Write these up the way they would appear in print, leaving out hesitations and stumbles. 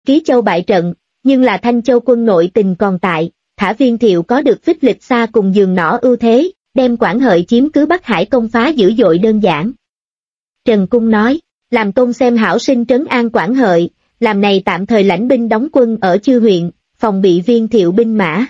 Ký Châu bại trận, nhưng là Thanh Châu quân nội tình còn tại, thả Viên Thiệu có được phích lịch xa cùng giường nỏ ưu thế, đem Quảng Hợi chiếm cứ Bắc Hải công phá dữ dội đơn giản. Trần Cung nói, làm Tôn xem hảo sinh trấn an Quảng Hợi, làm này tạm thời lãnh binh đóng quân ở Chư huyện, phòng bị Viên Thiệu binh mã.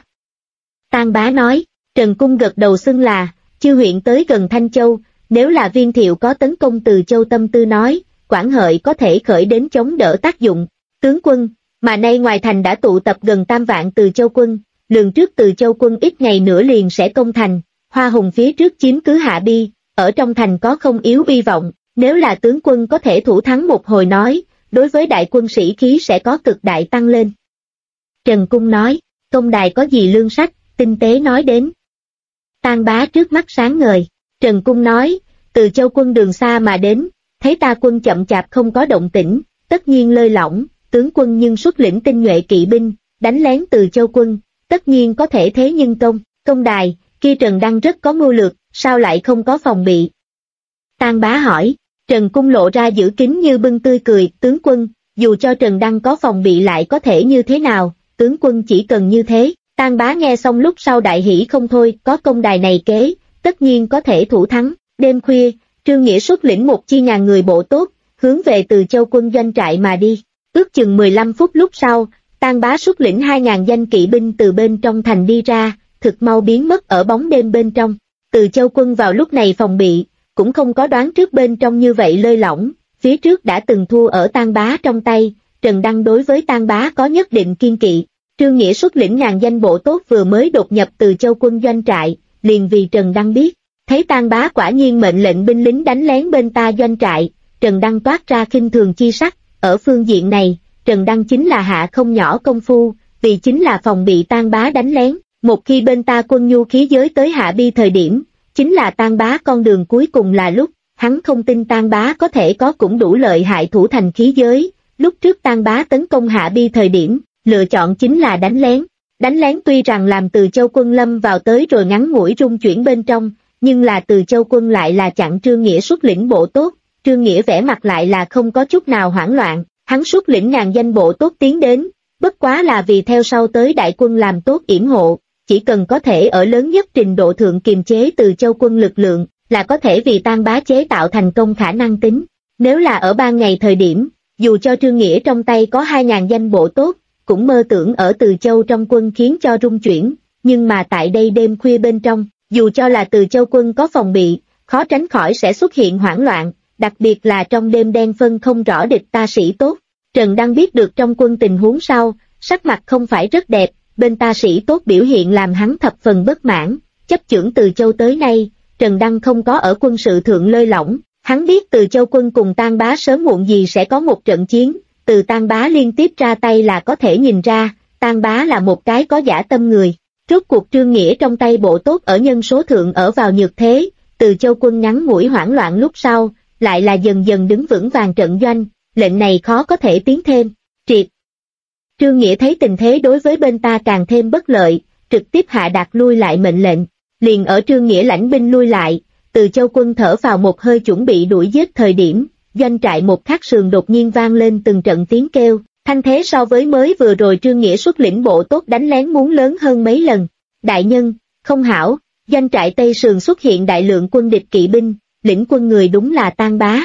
Tang Bá nói, Trần Cung gật đầu xưng là, Chư huyện tới gần Thanh Châu, nếu là Viên Thiệu có tấn công từ Châu tâm tư nói, Quảng Hợi có thể khởi đến chống đỡ tác dụng. Tướng quân, mà nay ngoài thành đã tụ tập gần 3 vạn Từ Châu quân, lường trước Từ Châu quân ít ngày nữa liền sẽ công thành, Hoa Hùng phía trước chiếm cứ Hạ Bi, ở trong thành có không yếu uy vọng, nếu là tướng quân có thể thủ thắng một hồi nói, đối với đại quân sĩ khí sẽ có cực đại tăng lên. Trần Cung nói, công đài có gì lương sách, tinh tế nói đến. Tang Bá trước mắt sáng ngời, Trần Cung nói, Từ Châu quân đường xa mà đến, thấy ta quân chậm chạp không có động tĩnh, tất nhiên lơi lỏng, tướng quân nhưng xuất lĩnh tinh nhuệ kỵ binh, đánh lén Từ Châu quân, tất nhiên có thể thế nhưng công đài, kia Trần Đăng rất có mưu lược, sao lại không có phòng bị? Tang Bá hỏi, Trần Cung lộ ra giữ kín như bưng tươi cười, tướng quân, dù cho Trần Đăng có phòng bị lại có thể như thế nào, tướng quân chỉ cần như thế. Tang Bá nghe xong lúc sau đại hỉ không thôi, có công đài này kế, tất nhiên có thể thủ thắng. Đêm khuya, Trương Nghĩa xuất lĩnh một chi ngàn người bộ tốt, hướng về Từ Châu quân doanh trại mà đi. Ước chừng 15 phút lúc sau, Tang Bá xuất lĩnh 2.000 danh kỵ binh từ bên trong thành đi ra, thực mau biến mất ở bóng đêm bên trong. Từ Châu quân vào lúc này phòng bị, cũng không có đoán trước bên trong như vậy lơi lỏng, phía trước đã từng thua ở Tang Bá trong tay, Trần Đăng đối với Tang Bá có nhất định kiên kỵ. Trương Nghĩa xuất lĩnh ngàn danh bộ tốt vừa mới đột nhập Từ Châu quân doanh trại, liền vì Trần Đăng biết, thấy Tang Bá quả nhiên mệnh lệnh binh lính đánh lén bên ta doanh trại, Trần Đăng toát ra khinh thường chi sắc, ở phương diện này, Trần Đăng chính là hạ không nhỏ công phu, vì chính là phòng bị Tang Bá đánh lén, một khi bên ta quân nhu khí giới tới Hạ Bi thời điểm, chính là Tang Bá con đường cuối cùng là lúc, hắn không tin Tang Bá có thể có cũng đủ lợi hại thủ thành khí giới, lúc trước Tang Bá tấn công Hạ Bi thời điểm, lựa chọn chính là đánh lén tuy rằng làm Từ Châu quân lâm vào tới rồi ngắn ngủi rung chuyển bên trong, nhưng là Từ Châu quân lại là chặn Trương Nghĩa xuất lĩnh bộ tốt, Trương Nghĩa vẻ mặt lại là không có chút nào hoảng loạn, hắn xuất lĩnh ngàn danh bộ tốt tiến đến, bất quá là vì theo sau tới đại quân làm tốt yểm hộ, chỉ cần có thể ở lớn nhất trình độ thượng kiềm chế Từ Châu quân lực lượng, là có thể vì Tang Bá chế tạo thành công khả năng tính. Nếu là ở ban ngày thời điểm, dù cho Trương Nghĩa trong tay có 2.000 danh bộ tốt, cũng mơ tưởng ở Từ Châu trong quân khiến cho rung chuyển, nhưng mà tại đây đêm khuya bên trong, dù cho là Từ Châu quân có phòng bị, khó tránh khỏi sẽ xuất hiện hoảng loạn, đặc biệt là trong đêm đen phân không rõ địch ta sĩ tốt. Trần Đăng biết được trong quân tình huống sau, sắc mặt không phải rất đẹp, bên ta sĩ tốt biểu hiện làm hắn thập phần bất mãn, chấp chưởng Từ Châu tới nay, Trần Đăng không có ở quân sự thượng lơi lỏng, hắn biết Từ Châu quân cùng Tang Bá sớm muộn gì sẽ có một trận chiến, từ Tang Bá liên tiếp ra tay là có thể nhìn ra, Tang Bá là một cái có dã tâm người. Rốt cuộc Trương Nghĩa trong tay bộ tốt ở nhân số thượng ở vào nhược thế, Từ Châu quân ngắn ngủi hoảng loạn lúc sau, lại là dần dần đứng vững vàng trận doanh, lệnh này khó có thể tiến thêm. Triệt. Trương Nghĩa thấy tình thế đối với bên ta càng thêm bất lợi, trực tiếp hạ đạt lui lại mệnh lệnh, liền ở Trương Nghĩa lãnh binh lui lại, Từ Châu quân thở vào một hơi chuẩn bị đuổi giết thời điểm, doanh trại một khắc sườn đột nhiên vang lên từng trận tiếng kêu, thanh thế so với mới vừa rồi Trương Nghĩa xuất lĩnh bộ tốt đánh lén muốn lớn hơn mấy lần. Đại nhân, không hảo, doanh trại Tây sườn xuất hiện đại lượng quân địch kỵ binh, lĩnh quân người đúng là Tang Bá.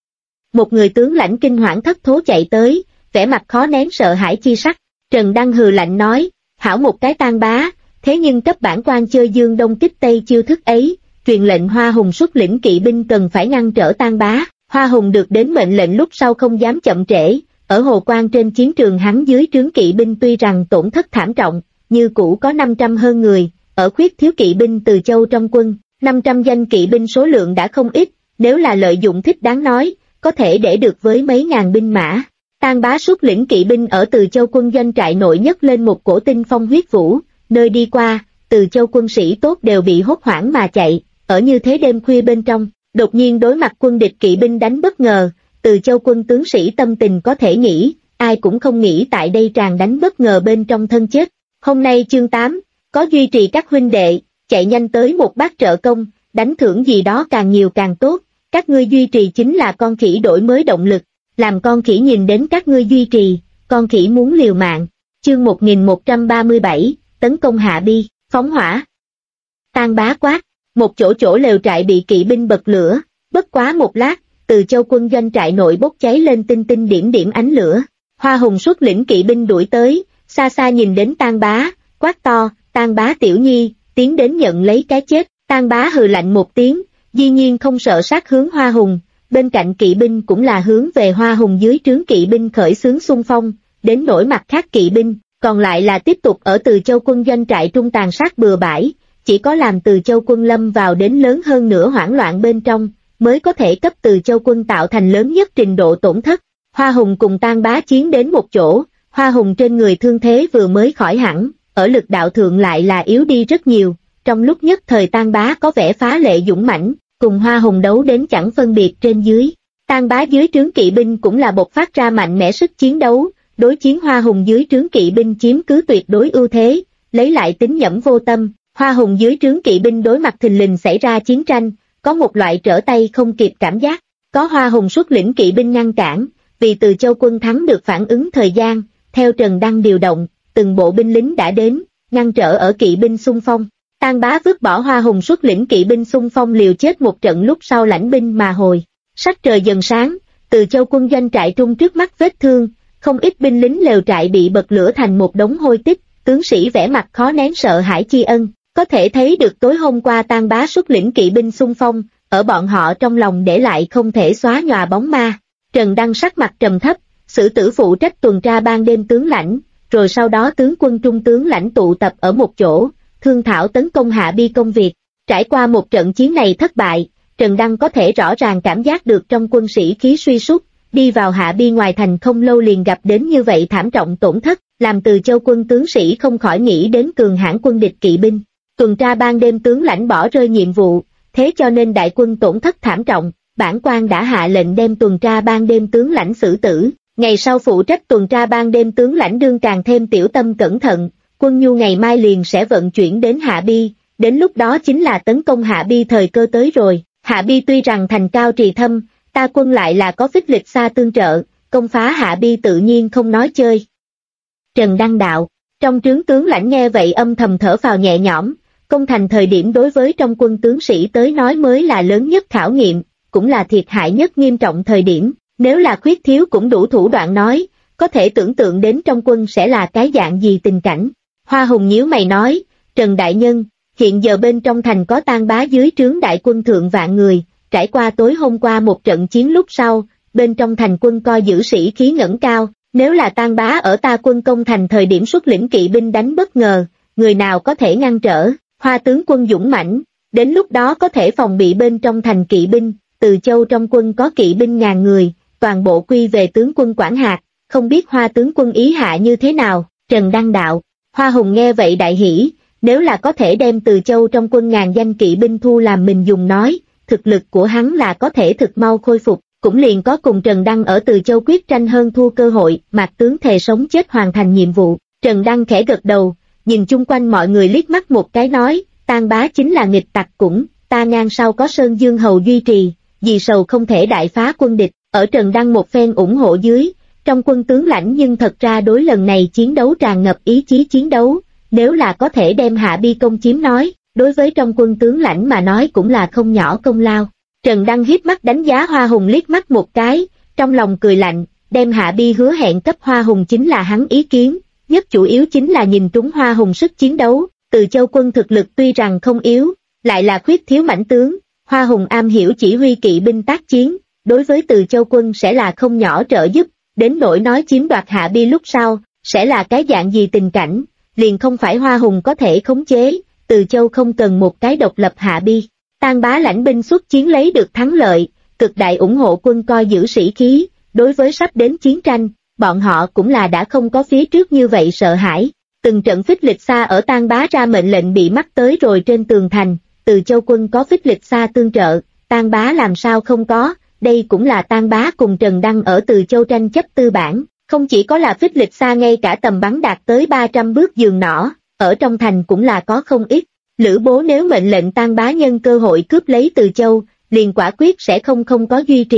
Một người tướng lãnh kinh hoảng thất thố chạy tới, vẻ mặt khó nén sợ hãi chi sắc, Trần Đăng hừ lạnh nói, hảo một cái Tang Bá, thế nhưng cấp bản quan chơi Dương Đông kích Tây chiêu thức ấy, truyền lệnh Hoa Hùng xuất lĩnh kỵ binh cần phải ngăn trở Tang Bá. Hoa Hùng được đến mệnh lệnh lúc sau không dám chậm trễ, ở Hồ Quan trên chiến trường hắn dưới trướng kỵ binh tuy rằng tổn thất thảm trọng, như cũ có 500 hơn người, ở khuyết thiếu kỵ binh Từ Châu trong quân, 500 danh kỵ binh số lượng đã không ít, nếu là lợi dụng thích đáng nói, có thể để được với mấy ngàn binh mã. Tang Bá xuất lĩnh kỵ binh ở Từ Châu quân doanh trại nội nhất lên một cổ tinh phong huyết vũ, nơi đi qua, Từ Châu quân sĩ tốt đều bị hốt hoảng mà chạy, ở như thế đêm khuya bên trong. Đột nhiên đối mặt quân địch kỵ binh đánh bất ngờ, Từ Châu quân tướng sĩ tâm tình có thể nghĩ, ai cũng không nghĩ tại đây tràn đánh bất ngờ bên trong thân chết. Hôm nay chương 8, có duy trì các huynh đệ, chạy nhanh tới một bát trợ công, đánh thưởng gì đó càng nhiều càng tốt, các ngươi duy trì chính là con khỉ đổi mới động lực, làm con khỉ nhìn đến các ngươi duy trì, con khỉ muốn liều mạng. Chương 1137, tấn công Hạ Bi, phóng hỏa. Tang Bá quát, một chỗ lều trại bị kỵ binh bật lửa, bất quá một lát, Từ Châu quân doanh trại nội bốc cháy lên tinh tinh điểm ánh lửa. Hoa Hùng xuất lĩnh kỵ binh đuổi tới, xa xa nhìn đến Tang Bá, quát to, Tang Bá tiểu nhi, tiến đến nhận lấy cái chết. Tang Bá hừ lạnh một tiếng, dĩ nhiên không sợ sát hướng Hoa Hùng, bên cạnh kỵ binh cũng là hướng về Hoa Hùng dưới trướng kỵ binh khởi xướng xung phong, đến nỗi mặt khác kỵ binh, còn lại là tiếp tục ở Từ Châu quân doanh trại trung tàn sát bừa bãi, chỉ có làm Từ Châu quân lâm vào đến lớn hơn nữa hoảng loạn bên trong, mới có thể cấp Từ Châu quân tạo thành lớn nhất trình độ tổn thất. Hoa Hùng cùng Tang Bá chiến đến một chỗ, Hoa Hùng trên người thương thế vừa mới khỏi hẳn, ở lực đạo thượng lại là yếu đi rất nhiều, trong lúc nhất thời Tang Bá có vẻ phá lệ dũng mãnh, cùng Hoa Hùng đấu đến chẳng phân biệt trên dưới. Tang Bá dưới trướng kỵ binh cũng là bộc phát ra mạnh mẽ sức chiến đấu, đối chiến Hoa Hùng dưới trướng kỵ binh chiếm cứ tuyệt đối ưu thế, lấy lại tính nhẫn vô tâm. Hoa Hùng dưới trướng kỵ binh đối mặt thình lình xảy ra chiến tranh, có một loại trở tay không kịp cảm giác, có Hoa Hùng xuất lĩnh kỵ binh ngăn cản, vì Từ Châu quân thắng được phản ứng thời gian, theo Trần Đăng điều động, từng bộ binh lính đã đến, ngăn trở ở kỵ binh xung phong. Tang Bá vứt bỏ Hoa Hùng xuất lĩnh kỵ binh xung phong liều chết một trận lúc sau lãnh binh mà hồi. Sắc trời dần sáng, Từ Châu quân doanh trại trung trước mắt vết thương, không ít binh lính lều trại bị bật lửa thành một đống hôi tích, tướng sĩ vẻ mặt khó nén sợ hãi tri ân, có thể thấy được tối hôm qua Tang Bá xuất lĩnh kỵ binh xung phong, ở bọn họ trong lòng để lại không thể xóa nhòa bóng ma. Trần Đăng sắc mặt trầm thấp, Sử Tử phụ trách tuần tra ban đêm tướng lãnh, rồi sau đó tướng quân trung tướng lãnh tụ tập ở một chỗ, thương thảo tấn công Hạ Bi công việc. Trải qua một trận chiến này thất bại, Trần Đăng có thể rõ ràng cảm giác được trong quân sĩ khí suy sút, đi vào Hạ Bi ngoài thành không lâu liền gặp đến như vậy thảm trọng tổn thất, làm Từ Châu quân tướng sĩ không khỏi nghĩ đến cường hãn quân địch kỵ binh. Tuần tra ban đêm tướng lãnh bỏ rơi nhiệm vụ, thế cho nên đại quân tổn thất thảm trọng, bản quan đã hạ lệnh đem tuần tra ban đêm tướng lãnh xử tử. Ngày sau phụ trách tuần tra ban đêm tướng lãnh đương càng thêm tiểu tâm cẩn thận, quân nhu ngày mai liền sẽ vận chuyển đến Hạ Bi, đến lúc đó chính là tấn công Hạ Bi thời cơ tới rồi. Hạ Bi tuy rằng thành cao trì thâm, ta quân lại là có phích lịch xa tương trợ, công phá Hạ Bi tự nhiên không nói chơi. Trần Đăng đạo, trong trướng tướng lãnh nghe vậy âm thầm thở phào nhẹ nhõm, công thành thời điểm đối với trong quân tướng sĩ tới nói mới là lớn nhất khảo nghiệm, cũng là thiệt hại nhất nghiêm trọng thời điểm, nếu là khuyết thiếu cũng đủ thủ đoạn nói, có thể tưởng tượng đến trong quân sẽ là cái dạng gì tình cảnh. Hoa Hùng nhíu mày nói, Trần Đại Nhân, hiện giờ bên trong thành có Tang Bá dưới trướng đại quân thượng vạn người, trải qua tối hôm qua một trận chiến lúc sau, bên trong thành quân coi giữ sĩ khí ngẩng cao, nếu là Tang Bá ở ta quân công thành thời điểm xuất lĩnh kỵ binh đánh bất ngờ, người nào có thể ngăn trở. Hoa tướng quân dũng mãnh, đến lúc đó có thể phòng bị bên trong thành kỵ binh. Từ Châu trong quân có kỵ binh ngàn người, toàn bộ quy về tướng quân quản hạt, không biết Hoa tướng quân ý hạ như thế nào. Trần Đăng đạo, Hoa Hùng nghe vậy đại hỉ, nếu là có thể đem Từ Châu trong quân ngàn danh kỵ binh thu làm mình dùng nói, thực lực của hắn là có thể thực mau khôi phục, cũng liền có cùng Trần Đăng ở Từ Châu quyết tranh hơn thua cơ hội. Mạc tướng thề sống chết hoàn thành nhiệm vụ. Trần Đăng khẽ gật đầu, nhìn chung quanh mọi người liếc mắt một cái nói, Tang Bá chính là nghịch tặc cũng, ta ngang sau có Sơn Dương Hầu duy trì, vì sầu không thể đại phá quân địch. Ở Trần Đăng một phen ủng hộ dưới, trong quân tướng lãnh nhưng thật ra đối lần này chiến đấu tràn ngập ý chí chiến đấu, nếu là có thể đem Hạ Bi công chiếm nói, đối với trong quân tướng lãnh mà nói cũng là không nhỏ công lao. Trần Đăng hiếp mắt đánh giá Hoa Hùng liếc mắt một cái, trong lòng cười lạnh, đem Hạ Bi hứa hẹn cấp Hoa Hùng chính là hắn ý kiến, nhất chủ yếu chính là nhìn trúng Hoa Hùng sức chiến đấu. Từ Châu quân thực lực tuy rằng không yếu, lại là khuyết thiếu mãnh tướng, Hoa Hùng am hiểu chỉ huy kỵ binh tác chiến, đối với Từ Châu quân sẽ là không nhỏ trợ giúp, đến nỗi nói chiếm đoạt Hạ Bi lúc sau, sẽ là cái dạng gì tình cảnh, liền không phải Hoa Hùng có thể khống chế. Từ Châu không cần một cái độc lập Hạ Bi. Tang Bá lãnh binh xuất chiến lấy được thắng lợi, cực đại ủng hộ quân coi giữ sĩ khí, đối với sắp đến chiến tranh, bọn họ cũng là đã không có phía trước như vậy sợ hãi. Từng trận phích lịch xa ở Tang Bá ra mệnh lệnh bị mắc tới rồi trên tường thành, Từ Châu quân có phích lịch xa tương trợ, Tang Bá làm sao không có, đây cũng là Tang Bá cùng Trần Đăng ở Từ Châu tranh chấp tư bản, không chỉ có là phích lịch xa, ngay cả tầm bắn đạt tới 300 bước giường nỏ, ở trong thành cũng là có không ít. Lữ Bố nếu mệnh lệnh Tang Bá nhân cơ hội cướp lấy Từ Châu, liền quả quyết sẽ không có duy trì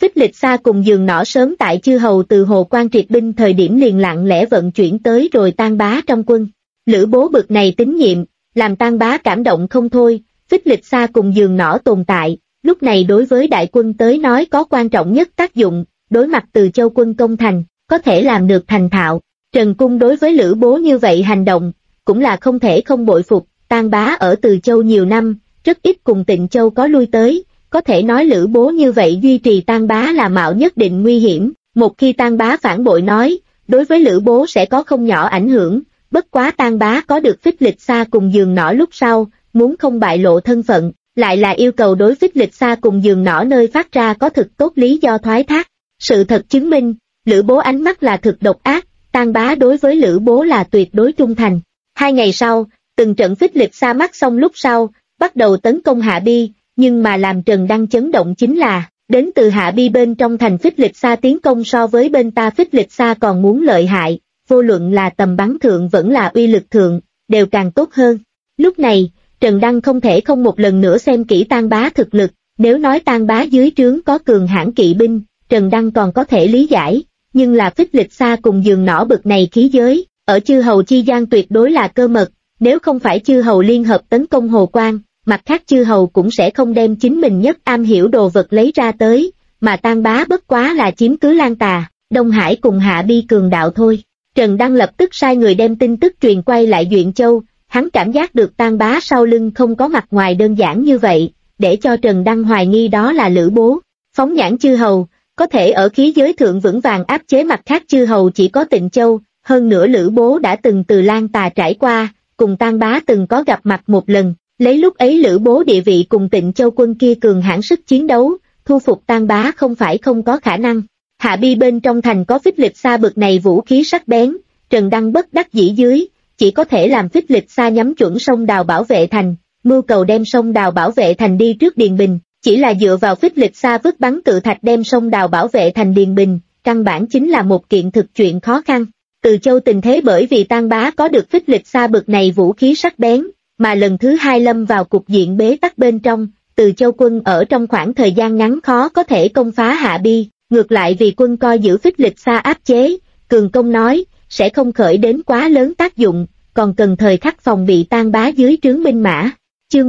Phích Lịch Sa cùng giường nỏ sớm tại chư hầu từ Hồ Quan triệt binh thời điểm liền lặng lẽ vận chuyển tới rồi Tang Bá trong quân. Lữ Bố bực này tín nhiệm, làm Tang Bá cảm động không thôi. Phích Lịch Sa cùng giường nỏ tồn tại, lúc này đối với đại quân tới nói có quan trọng nhất tác dụng, đối mặt Từ Châu quân công thành, có thể làm được thành thạo. Trần Cung đối với Lữ Bố như vậy hành động, cũng là không thể không bội phục. Tang Bá ở Từ Châu nhiều năm, rất ít cùng Tịnh Châu có lui tới, có thể nói Lữ Bố như vậy duy trì Tang Bá là mạo nhất định nguy hiểm. Một khi Tang Bá phản bội nói, đối với Lữ Bố sẽ có không nhỏ ảnh hưởng. Bất quá Tang Bá có được Phích Lịch Sa cùng giường nỏ lúc sau, muốn không bại lộ thân phận, lại là yêu cầu đối Phích Lịch Sa cùng giường nỏ nơi phát ra có thực tốt lý do thoái thác. Sự thật chứng minh, Lữ Bố ánh mắt là thực độc ác, Tang Bá đối với Lữ Bố là tuyệt đối trung thành. 2 ngày sau, từng trận Phích Lịch Sa mắc xong lúc sau, bắt đầu tấn công Hạ Bi, nhưng mà làm Trần Đăng chấn động chính là, đến từ Hạ Bi bên trong thành Phích Lịch Sa tiến công so với bên ta Phích Lịch Sa còn muốn lợi hại, vô luận là tầm bắn thượng vẫn là uy lực thượng, đều càng tốt hơn. Lúc này, Trần Đăng không thể không một lần nữa xem kỹ Tang Bá thực lực, nếu nói Tang Bá dưới trướng có cường hãn kỵ binh, Trần Đăng còn có thể lý giải, nhưng là Phích Lịch Sa cùng giường nỏ bực này khí giới, ở chư hầu chi gian tuyệt đối là cơ mật, nếu không phải chư hầu liên hợp tấn công Hồ Quan, mặt khác chư hầu cũng sẽ không đem chính mình nhất am hiểu đồ vật lấy ra tới, mà Tang Bá bất quá là chiếm cứ Lan Tà, Đông Hải cùng Hạ Bi cường đạo thôi. Trần Đăng lập tức sai người đem tin tức truyền quay lại Duyện Châu, hắn cảm giác được Tang Bá sau lưng không có mặt ngoài đơn giản như vậy, để cho Trần Đăng hoài nghi đó là Lữ Bố. Phóng nhãn chư hầu, có thể ở khí giới thượng vững vàng áp chế mặt khác chư hầu chỉ có Tịnh Châu, hơn nữa Lữ Bố đã từng từ Lan Tà trải qua, cùng Tang Bá từng có gặp mặt một lần, lấy lúc ấy Lữ Bố địa vị cùng Tịnh Châu quân kia cường hãn sức chiến đấu, thu phục Tang Bá không phải không có khả năng. Hạ Bi bên trong thành có Phích Lịch Sa bực này vũ khí sắc bén, Trần Đăng bất đắc dĩ dưới, chỉ có thể làm Phích Lịch Sa nhắm chuẩn sông đào bảo vệ thành, mưu cầu đem sông đào bảo vệ thành đi trước Điền Bình, chỉ là dựa vào Phích Lịch Sa vứt bắn cự thạch đem sông đào bảo vệ thành Điền Bình, căn bản chính là một kiện thực chuyện khó khăn. Từ Châu tình thế bởi vì Tang Bá có được Phích Lịch Sa bực này vũ khí sắc bén, mà lần thứ 2 lâm vào cục diện bế tắc bên trong, Từ Châu quân ở trong khoảng thời gian ngắn khó có thể công phá Hạ Bi, ngược lại vì quân coi giữ Phích Lịch Sa áp chế, Cường Công nói, sẽ không khởi đến quá lớn tác dụng, còn cần thời khắc phòng bị Tang Bá dưới trướng binh mã. Chương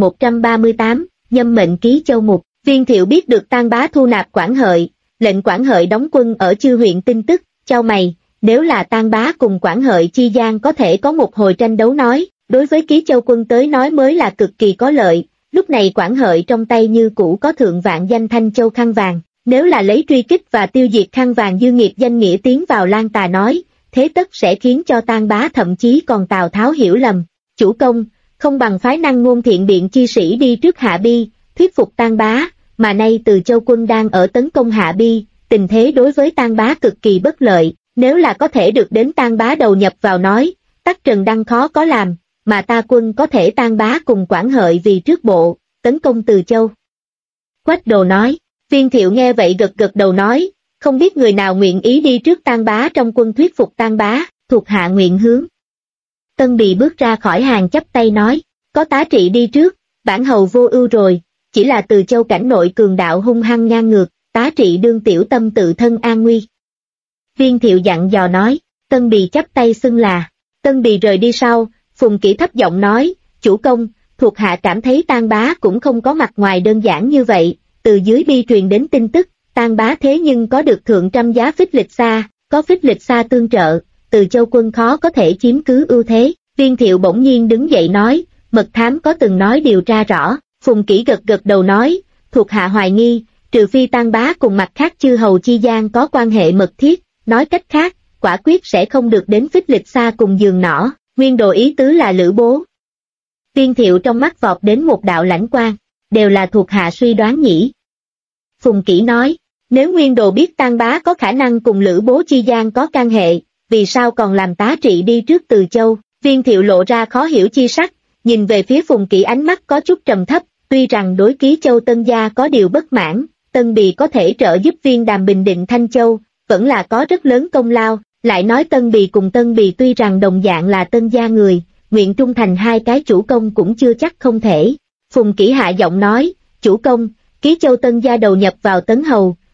1138, Nhâm mệnh ký Châu Mục, Viên Thiệu biết được Tang Bá thu nạp Quản Hợi, lệnh Quản Hợi đóng quân ở Chư huyện tin tức, chau mày, nếu là Tang Bá cùng Quản Hợi chi gian có thể có một hồi tranh đấu nói, đối với Ký Châu quân tới nói mới là cực kỳ có lợi, lúc này Quản Hợi trong tay như cũ có thượng vạn danh Thanh Châu khăn vàng, nếu là lấy truy kích và tiêu diệt khăn vàng dư nghiệp danh nghĩa tiến vào Lan Tà nói, thế tất sẽ khiến cho Tang Bá thậm chí còn Tào Tháo hiểu lầm. Chủ công, không bằng phái Năng Ngôn Thiện Biện chi sĩ đi trước Hạ Bi, thuyết phục Tang Bá, mà nay Từ Châu quân đang ở tấn công Hạ Bi, tình thế đối với Tang Bá cực kỳ bất lợi, nếu là có thể được đến Tang Bá đầu nhập vào nói, tắc Trần Đăng khó có làm, mà ta quân có thể Tang Bá cùng Quản Hợi vì trước bộ, tấn công Từ Châu. Quách Đồ nói, Viên Thiệu nghe vậy gật gật đầu nói, không biết người nào nguyện ý đi trước Tang Bá trong quân thuyết phục Tang Bá, thuộc hạ nguyện hướng. Tân Bì bước ra khỏi hàng chắp tay nói, có tá trị đi trước, bản hầu vô ưu rồi, chỉ là Từ Châu cảnh nội cường đạo hung hăng ngang ngược, tá trị đương tiểu tâm tự thân an nguy. Viên Thiệu dặn dò nói, Tân Bì chắp tay xưng là, Tân Bì rời đi sau, Phùng Kỷ thấp giọng nói, chủ công, thuộc hạ cảm thấy Tang Bá cũng không có mặt ngoài đơn giản như vậy, từ dưới bi truyền đến tin tức, Tang Bá thế nhưng có được thượng trăm giá Phích Lịch Sa, có Phích Lịch Sa tương trợ, Từ Châu quân khó có thể chiếm cứ ưu thế. Viên Thiệu bỗng nhiên đứng dậy nói, mật thám có từng nói điều tra rõ, Phùng Kỷ gật gật đầu nói, thuộc hạ hoài nghi, trừ phi Tang Bá cùng mặt khác chư hầu chi gian có quan hệ mật thiết, nói cách khác, quả quyết sẽ không được đến Phích Lịch Sa cùng giường nỏ, nguyên đồ ý tứ là Lữ Bố. Viên Thiệu trong mắt vọt đến một đạo lãnh quang, đều là thuộc hạ suy đoán nhỉ. Phùng Kỷ nói, nếu nguyên đồ biết Tang Bá có khả năng cùng Lữ Bố chi gian có can hệ, vì sao còn làm tá trị đi trước Từ Châu? Viên Thiệu lộ ra khó hiểu chi sắc, nhìn về phía Phùng Kỷ ánh mắt có chút trầm thấp, tuy rằng đối Ký Châu Tân gia có điều bất mãn, Tân Bì có thể trợ giúp Viên Đàm bình định Thanh Châu, vẫn là có rất lớn công lao, lại nói Tân Bì cùng Tân Bì tuy rằng đồng dạng là Tân gia người, nguyện trung thành hai cái chủ công cũng chưa chắc không thể. Phùng Kỷ hạ giọng nói, chủ công, Ký Châu Tân gia đầu nhập vào Tấn Hầu,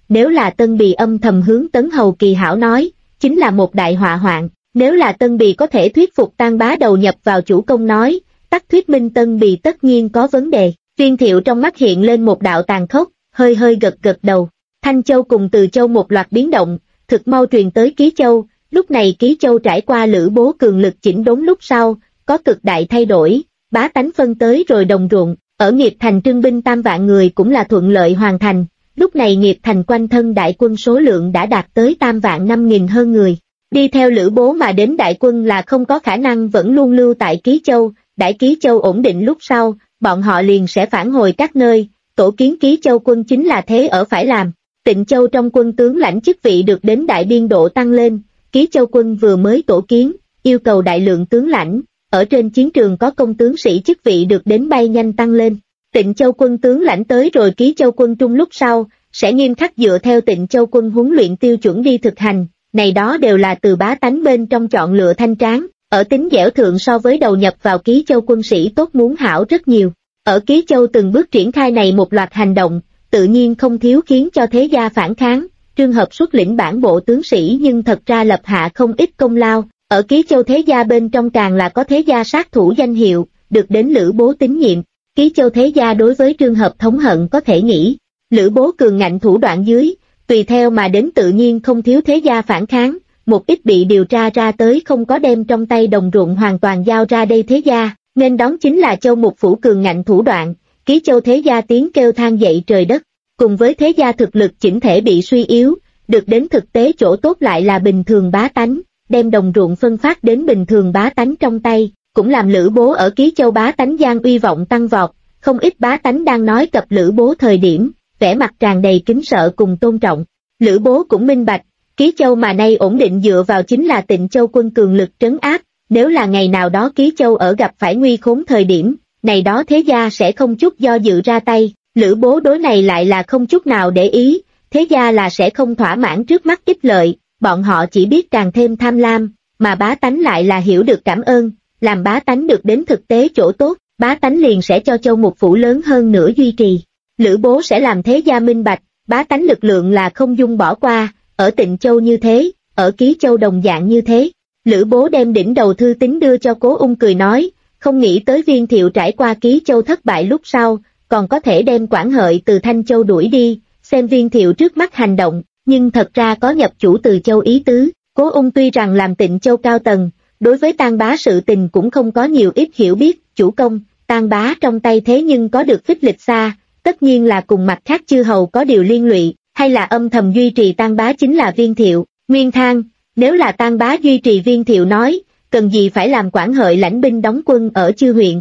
nếu là Tân Bì âm thầm hướng Tấn Hầu Kỳ Hảo nói, chính là một đại họa hoạn, nếu là Tân Bì có thể thuyết phục Tang Bá đầu nhập vào chủ công nói, tắc thuyết minh Tân Bì tất nhiên có vấn đề. Viên Thiệu trong mắt hiện lên một đạo tàn khốc, hơi hơi gật gật đầu. Thanh Châu cùng Từ Châu một loạt biến động, thực mau truyền tới Ký Châu, lúc này Ký Châu trải qua Lữ Bố cường lực chỉnh đốn lúc sau, có cực đại thay đổi, bá tánh phân tới rồi đồng ruộng, ở Nghiệp Thành trưng binh 3 vạn người cũng là thuận lợi hoàn thành, lúc này Nghiệp Thành quanh thân đại quân số lượng đã đạt tới 3 vạn 5.000 hơn người. Đi theo Lữ Bố mà đến đại quân là không có khả năng vẫn luôn lưu tại Ký Châu, đại Ký Châu ổn định lúc sau, bọn họ liền sẽ phản hồi các nơi, tổ kiến Ký Châu quân chính là thế ở phải làm. Tịnh Châu trong quân tướng lãnh chức vị được đến đại biên độ tăng lên, Ký Châu quân vừa mới tổ kiến, yêu cầu đại lượng tướng lãnh, ở trên chiến trường có công tướng sĩ chức vị được đến bay nhanh tăng lên. Tịnh Châu quân tướng lãnh tới rồi Ký Châu quân trung lúc sau, sẽ nghiêm khắc dựa theo Tịnh Châu quân huấn luyện tiêu chuẩn đi thực hành, này đó đều là từ bá tánh bên trong chọn lựa thanh tráng, ở tính dẻo thượng so với đầu nhập vào Ký Châu quân sĩ tốt muốn hảo rất nhiều. Ở Ký Châu từng bước triển khai này một loạt hành động, tự nhiên không thiếu khiến cho thế gia phản kháng, Trương Hợp xuất lĩnh bản bộ tướng sĩ nhưng thật ra lập hạ không ít công lao, ở Ký Châu thế gia bên trong càng là có thế gia sát thủ danh hiệu, được đến Lữ Bố tín nhiệm. Ký Châu thế gia đối với Trương Hợp thống hận có thể nghĩ, Lữ Bố cường ngạnh thủ đoạn dưới, tùy theo mà đến tự nhiên không thiếu thế gia phản kháng, một ít bị điều tra ra tới không có đem trong tay đồng ruộng hoàn toàn giao ra đây thế gia, nên đón chính là Châu Mục Phủ cường ngạnh thủ đoạn, Ký Châu thế gia tiếng kêu than dậy trời đất, cùng với thế gia thực lực chỉnh thể bị suy yếu, được đến thực tế chỗ tốt lại là bình thường bá tánh, đem đồng ruộng phân phát đến bình thường bá tánh trong tay, cũng làm Lữ Bố ở Ký Châu bá tánh gian uy vọng tăng vọt, không ít bá tánh đang nói cập Lữ Bố thời điểm, vẻ mặt tràn đầy kính sợ cùng tôn trọng. Lữ Bố cũng minh bạch, Ký Châu mà nay ổn định dựa vào chính là Tịnh Châu quân cường lực trấn áp, nếu là ngày nào đó Ký Châu ở gặp phải nguy khốn thời điểm, này đó thế gia sẽ không chút do dự ra tay, Lữ Bố đối này lại là không chút nào để ý, thế gia là sẽ không thỏa mãn trước mắt ích lợi, bọn họ chỉ biết càng thêm tham lam, mà bá tánh lại là hiểu được cảm ơn, làm bá tánh được đến thực tế chỗ tốt, bá tánh liền sẽ cho Châu Mục Phủ lớn hơn nữa duy trì. Lữ Bố sẽ làm thế gia minh bạch, bá tánh lực lượng là không dung bỏ qua, ở Tịnh Châu như thế, ở Ký Châu đồng dạng như thế. Lữ Bố đem đỉnh đầu thư tín đưa cho Cố Ung cười nói, không nghĩ tới Viên Thiệu trải qua Ký Châu thất bại lúc sau, còn có thể đem Quản Hợi từ Thanh Châu đuổi đi, xem Viên Thiệu trước mắt hành động, nhưng thật ra có nhập chủ Từ Châu ý tứ. Cố Ung tuy rằng làm Tịnh Châu cao tầng, đối với Tang Bá sự tình cũng không có nhiều ít hiểu biết, chủ công, Tang Bá trong tay thế nhưng có được phích lịch xa, tất nhiên là cùng mặt khác chư hầu có điều liên lụy, hay là âm thầm duy trì Tang Bá chính là Viên Thiệu. Nguyên Thang, nếu là Tang Bá duy trì Viên Thiệu nói, cần gì phải làm Quản Hợi lãnh binh đóng quân ở Chư huyện?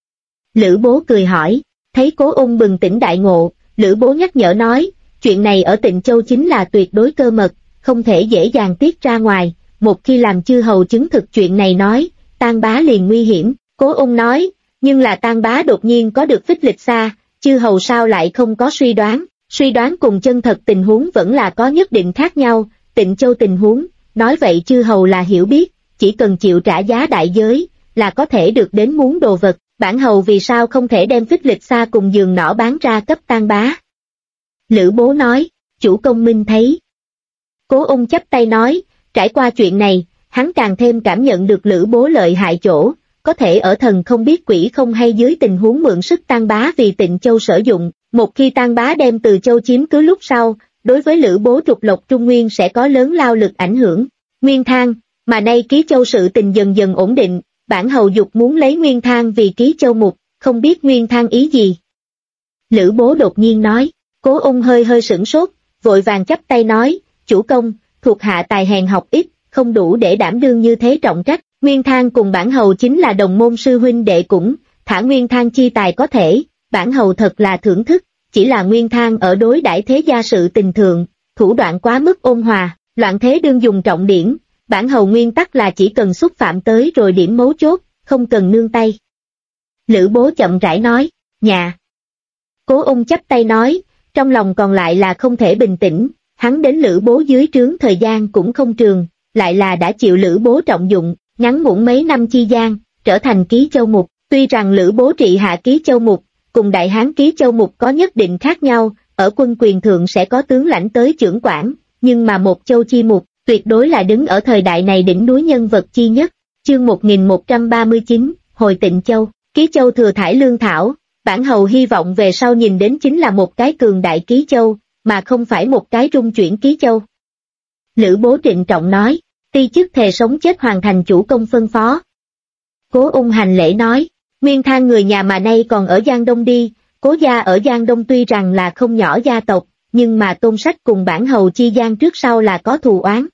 Lữ Bố cười hỏi, thấy Cố Ung bừng tỉnh đại ngộ, Lữ Bố nhắc nhở nói, chuyện này ở Tịnh Châu chính là tuyệt đối cơ mật, không thể dễ dàng tiết ra ngoài, một khi làm chư hầu chứng thực chuyện này nói, Tang Bá liền nguy hiểm. Cố Ung nói, nhưng là Tang Bá đột nhiên có được phích lịch xa, chư hầu sao lại không có suy đoán cùng chân thật tình huống vẫn là có nhất định khác nhau. Tịnh Châu tình huống, nói vậy chư hầu là hiểu biết, chỉ cần chịu trả giá đại giới, là có thể được đến muốn đồ vật, bản hầu vì sao không thể đem phích lịch xa cùng giường nỏ bán ra cấp Tang Bá? Lữ Bố nói, chủ công minh thấy. Cố Ung chắp tay nói, trải qua chuyện này, hắn càng thêm cảm nhận được Lữ Bố lợi hại chỗ, có thể ở thần không biết quỷ không hay dưới tình huống mượn sức Tang Bá vì Tịnh Châu sử dụng, một khi Tang Bá đem Từ Châu chiếm cứ lúc sau, đối với Lữ Bố trục lộc Trung Nguyên sẽ có lớn lao lực ảnh hưởng. Nguyên Thang, mà nay Ký Châu sự tình dần dần ổn định, bản hầu dục muốn lấy Nguyên Thang vì Ký Châu mục, không biết Nguyên Thang ý gì? Lữ Bố đột nhiên nói. Cố Ung hơi sửng sốt, vội vàng chắp tay nói, chủ công, thuộc hạ tài hèn học ít, không đủ để đảm đương như thế trọng trách. Nguyên Thang cùng bản hầu chính là đồng môn sư huynh đệ cũng, thả Nguyên Thang chi tài có thể, bản hầu thật là thưởng thức, chỉ là Nguyên Thang ở đối đãi thế gia sự tình thượng, thủ đoạn quá mức ôn hòa, loạn thế đương dùng trọng điển, bản hầu nguyên tắc là chỉ cần xúc phạm tới rồi điểm mấu chốt, không cần nương tay. Lữ Bố chậm rãi nói, nhà. Cố Ung chắp tay nói, trong lòng còn lại là không thể bình tĩnh, hắn đến Lữ Bố dưới trướng thời gian cũng không trường, lại là đã chịu Lữ Bố trọng dụng, ngắn ngủn mấy năm chi gian, trở thành Ký Châu mục, tuy rằng Lữ Bố trị hạ Ký Châu mục, cùng Đại Hán Ký Châu mục có nhất định khác nhau, ở quân quyền thượng sẽ có tướng lãnh tới chưởng quản, nhưng mà một châu chi mục, tuyệt đối là đứng ở thời đại này đỉnh núi nhân vật chi nhất. Chương 1139, Hồi Tịnh Châu, Ký Châu thừa thải lương thảo, bản hầu hy vọng về sau nhìn đến chính là một cái cường đại Ký Châu, mà không phải một cái rung chuyển Ký Châu. Lữ Bố trịnh trọng nói, ti chức thề sống chết hoàn thành chủ công phân phó. Cố Ung hành lễ nói, nguyên thang người nhà mà nay còn ở Giang Đông đi, Cố gia ở Giang Đông tuy rằng là không nhỏ gia tộc, nhưng mà Tôn Sách cùng bản hầu chi gian trước sau là có thù oán.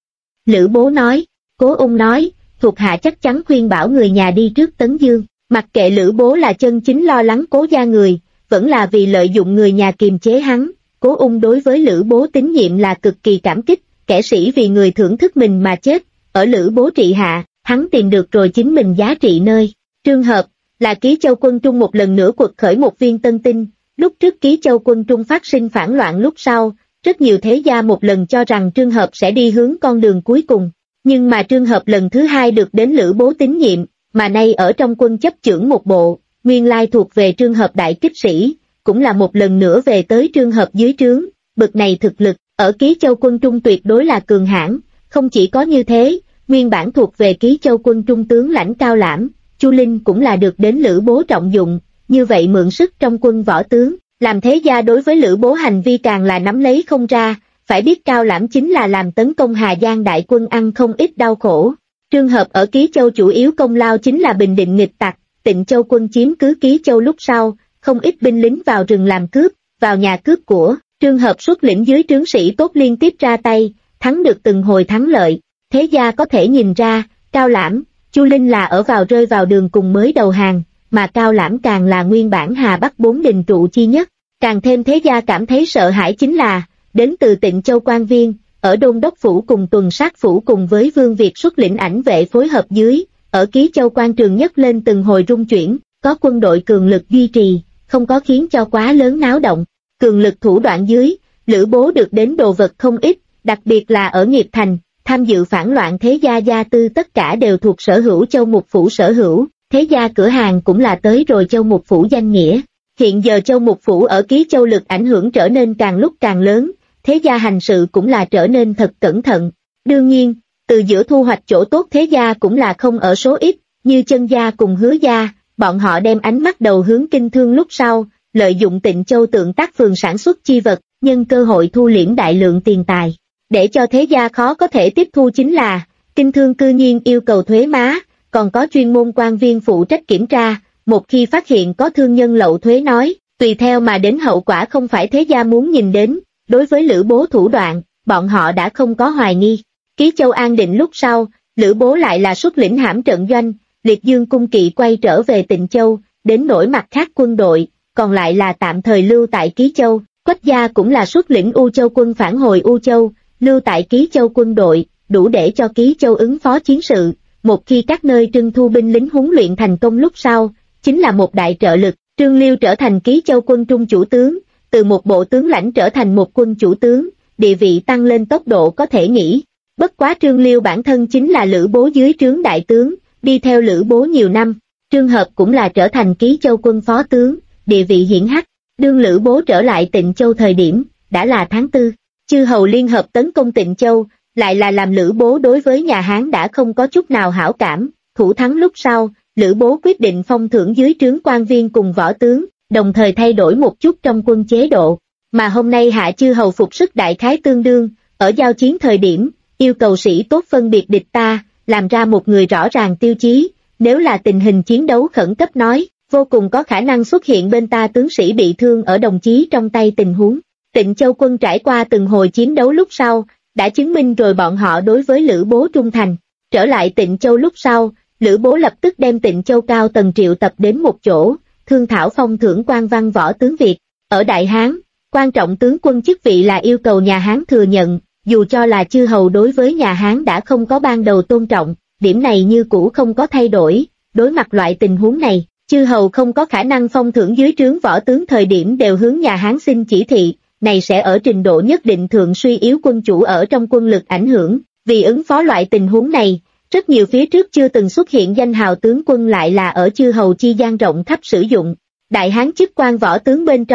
Lữ Bố nói, Cố Ung nói, thuộc hạ chắc chắn khuyên bảo người nhà đi trước Tấn Dương, mặc kệ Lữ Bố là chân chính lo lắng Cố gia người, vẫn là vì lợi dụng người nhà kiềm chế hắn, Cố Ung đối với Lữ Bố tín nhiệm là cực kỳ cảm kích, kẻ sĩ vì người thưởng thức mình mà chết, ở Lữ Bố trị hạ, hắn tìm được rồi chính mình giá trị nơi. Trường hợp là Ký Châu quân Trung một lần nữa quật khởi một viên tân tinh, lúc trước Ký Châu quân Trung phát sinh phản loạn lúc sau, rất nhiều thế gia một lần cho rằng Trương Hợp sẽ đi hướng con đường cuối cùng, nhưng mà Trương Hợp lần thứ hai được đến Lữ Bố tín nhiệm, mà nay ở trong quân chấp chưởng một bộ, nguyên lai thuộc về Trương Hợp đại kích sĩ, cũng là một lần nữa về tới Trương Hợp dưới trướng, bực này thực lực, ở Ký Châu quân Trung tuyệt đối là cường hãn, không chỉ có như thế, nguyên bản thuộc về Ký Châu quân Trung tướng lãnh Cao Lãm, Chu Linh cũng là được đến Lữ Bố trọng dụng, như vậy mượn sức trong quân võ tướng, làm thế gia đối với Lữ Bố hành vi càng là nắm lấy không ra, phải biết Cao Lãm chính là làm tấn công Hà Giang đại quân ăn không ít đau khổ. Trường hợp ở Ký Châu chủ yếu công lao chính là bình định nghịch tặc, Tịnh Châu quân chiếm cứ Ký Châu lúc sau, không ít binh lính vào rừng làm cướp, vào nhà cướp của, Trường hợp xuất lĩnh dưới trướng sĩ tốt liên tiếp ra tay, thắng được từng hồi thắng lợi, thế gia có thể nhìn ra, Cao Lãm, Chu Linh là ở vào rơi vào đường cùng mới đầu hàng, mà Cao Lãm càng là nguyên bản Hà Bắc bốn đình trụ chi nhất, càng thêm thế gia cảm thấy sợ hãi chính là, đến từ Tịnh Châu quan viên, ở Đôn Đốc Phủ cùng Tuần Sát Phủ cùng với Vương Việt xuất lĩnh ảnh vệ phối hợp dưới, ở Ký Châu quan trường nhất lên từng hồi rung chuyển, có quân đội cường lực duy trì, không có khiến cho quá lớn náo động, cường lực thủ đoạn dưới, Lữ Bố được đến đồ vật không ít, đặc biệt là ở Nghiệp Thành, tham dự phản loạn thế gia gia tư tất cả đều thuộc sở hữu Châu Mục Phủ sở hữu, thế gia cửa hàng cũng là tới rồi Châu Mục Phủ danh nghĩa. Hiện giờ Châu Mục Phủ ở Ký Châu lực ảnh hưởng trở nên càng lúc càng lớn, thế gia hành sự cũng là trở nên thật cẩn thận. Đương nhiên, từ giữa thu hoạch chỗ tốt thế gia cũng là không ở số ít, như Chân gia cùng Hứa gia, bọn họ đem ánh mắt đầu hướng Kinh Thương lúc sau, lợi dụng Tịnh Châu tượng tác phường sản xuất chi vật, nhân cơ hội thu liễm đại lượng tiền tài. Để cho thế gia khó có thể tiếp thu chính là, Kinh Thương cư nhiên yêu cầu thuế má, còn có chuyên môn quan viên phụ trách kiểm tra, một khi phát hiện có thương nhân lậu thuế nói, tùy theo mà đến hậu quả không phải thế gia muốn nhìn đến, đối với Lữ Bố thủ đoạn, bọn họ đã không có hoài nghi. Ký Châu an định lúc sau, Lữ Bố lại là xuất lĩnh hãm trận doanh, Liệt Dương cung kỵ quay trở về Tịnh Châu, đến nỗi mặt khác quân đội, còn lại là tạm thời lưu tại Ký Châu, Quách gia cũng là xuất lĩnh U Châu quân phản hồi U Châu, lưu tại Ký Châu quân đội, đủ để cho Ký Châu ứng phó chiến sự, một khi các nơi trưng thu binh lính huấn luyện thành công lúc sau, chính là một đại trợ lực, Trương Liêu trở thành Ký Châu quân trung chủ tướng, từ một bộ tướng lãnh trở thành một quân chủ tướng, địa vị tăng lên tốc độ có thể nghĩ. Bất quá Trương Liêu bản thân chính là Lữ Bố dưới trướng đại tướng, đi theo Lữ Bố nhiều năm, Trương Hợp cũng là trở thành Ký Châu quân phó tướng, địa vị hiển hách. Đương Lữ Bố trở lại Tịnh Châu thời điểm, đã là tháng 4, chư hầu liên hợp tấn công Tịnh Châu, lại là làm Lữ Bố đối với nhà Hán đã không có chút nào hảo cảm, thủ thắng lúc sau, Lữ Bố quyết định phong thưởng dưới trướng quan viên cùng võ tướng, đồng thời thay đổi một chút trong quân chế độ, mà hôm nay hạ chư hầu phục sức đại khái tương đương, ở giao chiến thời điểm, yêu cầu sĩ tốt phân biệt địch ta, làm ra một người rõ ràng tiêu chí, nếu là tình hình chiến đấu khẩn cấp nói, vô cùng có khả năng xuất hiện bên ta tướng sĩ bị thương ở đồng chí trong tay tình huống. Tịnh Châu quân trải qua từng hồi chiến đấu lúc sau, đã chứng minh rồi bọn họ đối với Lữ Bố trung thành. Trở lại Tịnh Châu lúc sau, Lữ Bố lập tức đem Tịnh Châu cao tầng triệu tập đến một chỗ, thương thảo phong thưởng quan văn võ tướng Việt. Ở Đại Hán, quan trọng tướng quân chức vị là yêu cầu nhà Hán thừa nhận, dù cho là chư hầu đối với nhà Hán đã không có ban đầu tôn trọng, điểm này như cũ không có thay đổi. Đối mặt loại tình huống này, chư hầu không có khả năng phong thưởng dưới trướng võ tướng thời điểm đều hướng nhà Hán xin chỉ thị, này sẽ ở trình độ nhất định thượng suy yếu quân chủ ở trong quân lực ảnh hưởng. Vì ứng phó loại tình huống này, rất nhiều phía trước chưa từng xuất hiện danh hào tướng quân lại là ở chư hầu chi gian rộng khắp sử dụng. Đại Hán chức quan võ tướng bên trong,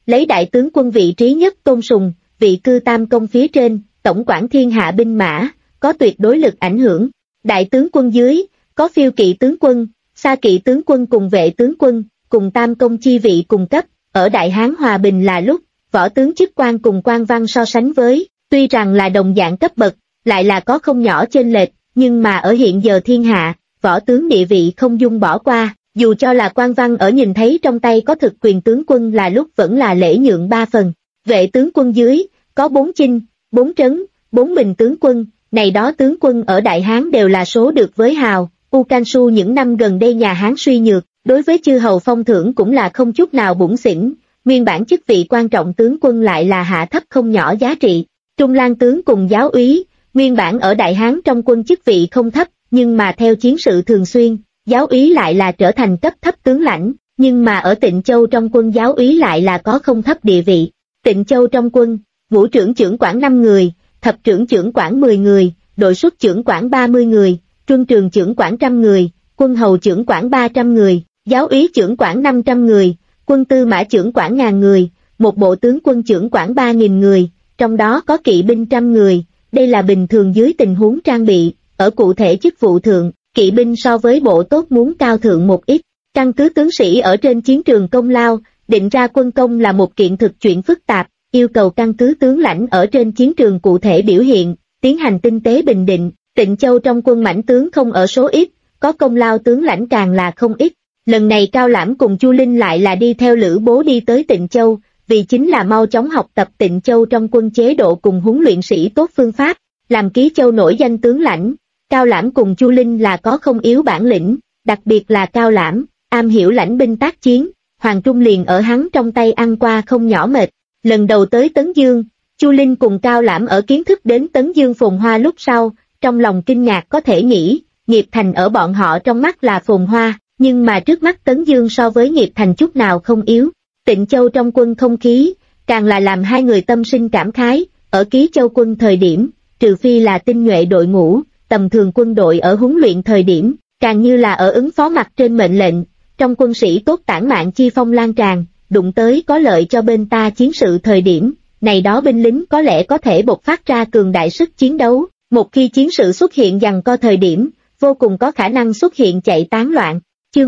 lấy đại tướng quân vị trí nhất tôn sùng, vị cư tam công phía trên, tổng quản thiên hạ binh mã, có tuyệt đối lực ảnh hưởng. Đại tướng quân dưới, có phiêu kỵ tướng quân, xa kỵ tướng quân cùng vệ tướng quân, cùng tam công chi vị cùng cấp, ở Đại Hán hòa bình là lúc, võ tướng chức quan cùng quan văn so sánh với, tuy rằng là đồng dạng cấp bậc, lại là có không nhỏ chênh lệch, nhưng mà ở hiện giờ thiên hạ, võ tướng địa vị không dung bỏ qua, dù cho là quan văn ở nhìn thấy trong tay có thực quyền tướng quân là lúc vẫn là lễ nhượng 3 phần. Vệ tướng quân dưới, có 4 chinh, 4 trấn, 4 bình tướng quân, này đó tướng quân ở Đại Hán đều là số được với hào. U Can Su những năm gần đây nhà Hán suy nhược, đối với chư hầu phong thưởng cũng là không chút nào bủn xỉn, nguyên bản chức vị quan trọng tướng quân lại là hạ thấp không nhỏ giá trị. Trung lang tướng cùng giáo úy, nguyên bản ở Đại Hán trong quân chức vị không thấp, nhưng mà theo chiến sự thường xuyên, giáo úy lại là trở thành cấp thấp tướng lãnh, nhưng mà ở Tịnh Châu trong quân giáo úy lại là có không thấp địa vị. Tịnh Châu trong quân, ngũ trưởng chưởng quản 5 người, thập trưởng chưởng quản 10 người, đội xuất chưởng quản 30 người, truân trường chưởng quản 100 người, quân hầu chưởng quản 300 người, giáo úy chưởng quản 500 người, quân tư mã chưởng quản 1000 người, một bộ tướng quân chưởng quản 3000 người, trong đó có kỵ binh 100 người, đây là bình thường dưới tình huống trang bị, ở cụ thể chức vụ thượng, kỵ binh so với bộ tốt muốn cao thượng một ít, căn cứ tướng sĩ ở trên chiến trường công lao, định ra quân công là một kiện thực chuyện phức tạp, yêu cầu căn cứ tướng lãnh ở trên chiến trường cụ thể biểu hiện, tiến hành tinh tế bình định. Tịnh Châu trong quân mãnh tướng không ở số ít, có công lao tướng lãnh càng là không ít. Lần này Cao Lãm cùng Chu Linh lại là đi theo Lữ Bố đi tới Tịnh Châu, vì chính là mau chóng học tập Tịnh Châu trong quân chế độ cùng huấn luyện sĩ tốt phương pháp, làm Ký Châu nổi danh tướng lãnh. Cao Lãm cùng Chu Linh là có không yếu bản lĩnh, đặc biệt là Cao Lãm, am hiểu lãnh binh tác chiến, Hoàng Trung liền ở hắn trong tay ăn qua không nhỏ mệt. Lần đầu tới Tấn Dương, Chu Linh cùng Cao Lãm ở kiến thức đến Tấn Dương phồn hoa lúc sau, trong lòng kinh ngạc có thể nghĩ, Nghiệp Thành ở bọn họ trong mắt là phồn hoa, nhưng mà trước mắt Tấn Dương so với Nghiệp Thành chút nào không yếu. Tịnh Châu trong quân không khí, càng là làm hai người tâm sinh cảm khái, ở Ký Châu quân thời điểm, trừ phi là tinh nhuệ đội ngũ, tầm thường quân đội ở huấn luyện thời điểm, càng như là ở ứng phó mặt trên mệnh lệnh, trong quân sĩ tốt tản mạn chi phong lan tràn, đụng tới có lợi cho bên ta chiến sự thời điểm, này đó binh lính có lẽ có thể bộc phát ra cường đại sức chiến đấu. Một khi chiến sự xuất hiện giằng co thời điểm, vô cùng có khả năng xuất hiện chạy tán loạn. Chương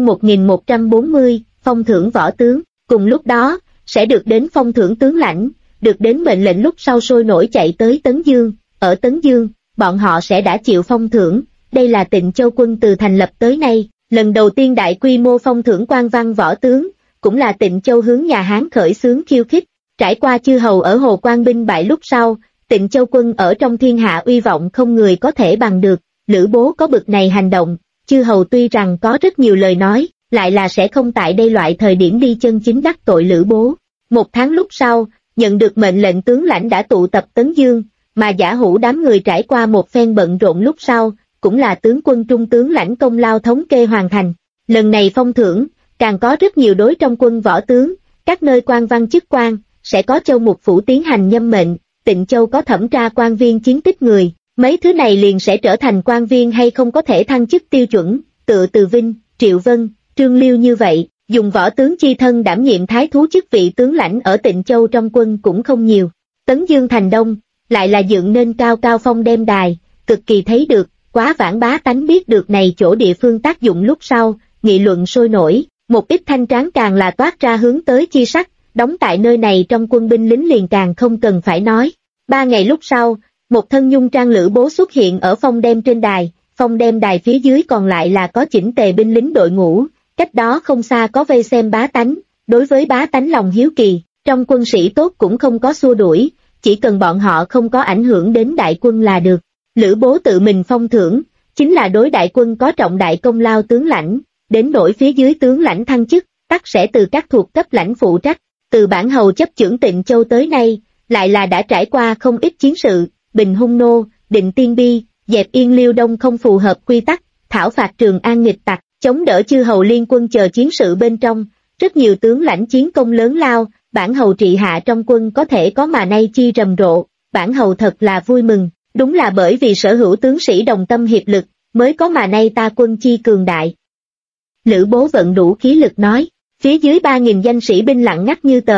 1140, phong thưởng võ tướng, cùng lúc đó, sẽ được đến phong thưởng tướng lãnh, được đến mệnh lệnh lúc sau sôi nổi chạy tới Tấn Dương. Ở Tấn Dương, bọn họ sẽ đã chịu phong thưởng, đây là Tịnh Châu quân từ thành lập tới nay, lần đầu tiên đại quy mô phong thưởng quan văn võ tướng, cũng là Tịnh Châu hướng nhà Hán khởi xướng khiêu khích. Trải qua chư hầu ở Hồ Quan binh bại lúc sau, Tịnh Châu quân ở trong thiên hạ uy vọng không người có thể bằng được, Lữ Bố có bực này hành động, chư hầu tuy rằng có rất nhiều lời nói, lại là sẽ không tại đây loại thời điểm đi chân chính đắc tội Lữ Bố. 1 tháng lúc sau, nhận được mệnh lệnh tướng lãnh đã tụ tập Tấn Dương, mà Giả Hữu đám người trải qua một phen bận rộn lúc sau, cũng là tướng quân trung tướng lãnh công lao thống kê hoàn thành. Lần này phong thưởng, càng có rất nhiều đối trong quân võ tướng, các nơi quan văn chức quan, sẽ có châu mục phủ tiến hành nhâm mệnh. Tịnh Châu có thẩm tra quan viên chiến tích người, mấy thứ này liền sẽ trở thành quan viên hay không có thể thăng chức tiêu chuẩn, tựa Từ Vinh, Triệu Vân, Trương Liêu như vậy, dùng võ tướng chi thân đảm nhiệm thái thú chức vị tướng lãnh ở Tịnh Châu trong quân cũng không nhiều. Tấn Dương thành đông, lại là dựng nên cao cao phong đem đài, cực kỳ thấy được, quá vãng bá tánh biết được này chỗ địa phương tác dụng lúc sau, nghị luận sôi nổi, một ít thanh tráng càng là toát ra hướng tới chi sắc, đóng tại nơi này trong quân binh lính liền càng không cần phải nói. 3 ngày lúc sau, một thân nhung trang Lữ Bố xuất hiện ở phong đem trên đài, phong đem đài phía dưới còn lại là có chỉnh tề binh lính đội ngũ, cách đó không xa có vây xem bá tánh, đối với bá tánh lòng hiếu kỳ, trong quân sĩ tốt cũng không có xua đuổi, chỉ cần bọn họ không có ảnh hưởng đến đại quân là được. Lữ Bố tự mình phong thưởng, chính là đối đại quân có trọng đại công lao tướng lãnh, đến nỗi phía dưới tướng lãnh thăng chức, tắc sẽ từ các thuộc cấp lãnh phụ trách. Từ bản hầu chấp chưởng Tịnh Châu tới nay, lại là đã trải qua không ít chiến sự, bình Hung Nô, định Tiên Bi, dẹp Yên Liêu Đông không phù hợp quy tắc, thảo phạt Trường An nghịch tặc, chống đỡ chư hầu liên quân chờ chiến sự bên trong, rất nhiều tướng lãnh chiến công lớn lao, bản hầu trị hạ trong quân có thể có mà nay chi rầm rộ, bản hầu thật là vui mừng, đúng là bởi vì sở hữu tướng sĩ đồng tâm hiệp lực, mới có mà nay ta quân chi cường đại. Lữ Bố vận đủ khí lực nói, phía dưới 3000 danh sĩ binh lặng ngắt như tờ,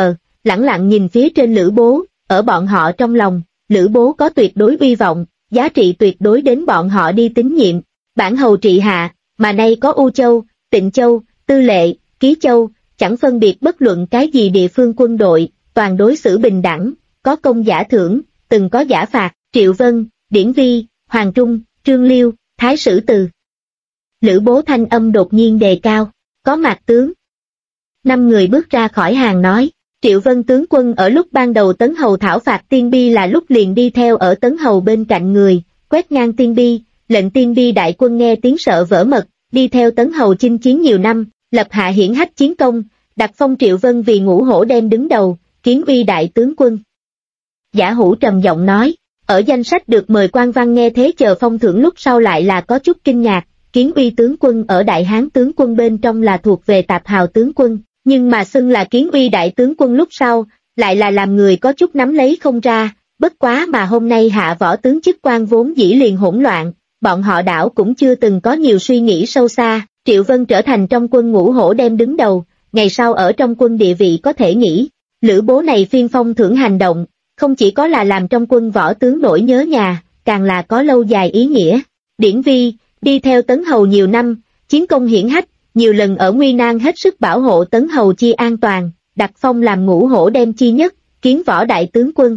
lẳng lặng nhìn phía trên Lữ Bố, ở bọn họ trong lòng, Lữ Bố có tuyệt đối uy vọng, giá trị tuyệt đối đến bọn họ đi tín nhiệm. Bản hầu trị hạ, mà nay có U Châu, Tịnh Châu, Tư Lệ, Ký Châu, chẳng phân biệt bất luận cái gì địa phương quân đội, toàn đối xử bình đẳng, có công giả thưởng, từng có giả phạt, Triệu Vân, Điển Vi, Hoàng Trung, Trương Liêu, Thái Sử Từ. Lữ Bố thanh âm đột nhiên đề cao, có Mạc tướng. 5 người bước ra khỏi hàng nói, Triệu Vân tướng quân ở lúc ban đầu Tấn Hầu thảo phạt Tiên Bi là lúc liền đi theo ở Tấn Hầu bên cạnh người, quét ngang Tiên Bi, lệnh Tiên Bi đại quân nghe tiếng sợ vỡ mật, đi theo Tấn Hầu chinh chiến nhiều năm, lập hạ hiển hách chiến công, đặt phong Triệu Vân vì Ngũ Hổ đem đứng đầu, kiến uy đại tướng quân. Giả Hữu trầm giọng nói, ở danh sách được mời quan văn nghe thế chờ phong thưởng lúc sau lại là có chút kinh ngạc, kiến uy tướng quân ở Đại Hán tướng quân bên trong là thuộc về tạp hào tướng quân, nhưng mà xưng là kiến uy đại tướng quân lúc sau, lại là làm người có chút nắm lấy không ra, bất quá mà hôm nay hạ võ tướng chức quan vốn dĩ liền hỗn loạn, bọn họ đảo cũng chưa từng có nhiều suy nghĩ sâu xa, Triệu Vân trở thành trong quân Ngũ Hổ đem đứng đầu, ngày sau ở trong quân địa vị có thể nghĩ, Lữ Bố này phiên phong thưởng hành động, không chỉ có là làm trong quân võ tướng nổi nhớ nhà, càng là có lâu dài ý nghĩa. Điển Vi, đi theo Tấn Hầu nhiều năm, chiến công hiển hách, nhiều lần ở nguy nan hết sức bảo hộ Tấn Hầu chi an toàn, đặt phong làm Ngũ Hổ đem chi nhất, kiến võ đại tướng quân.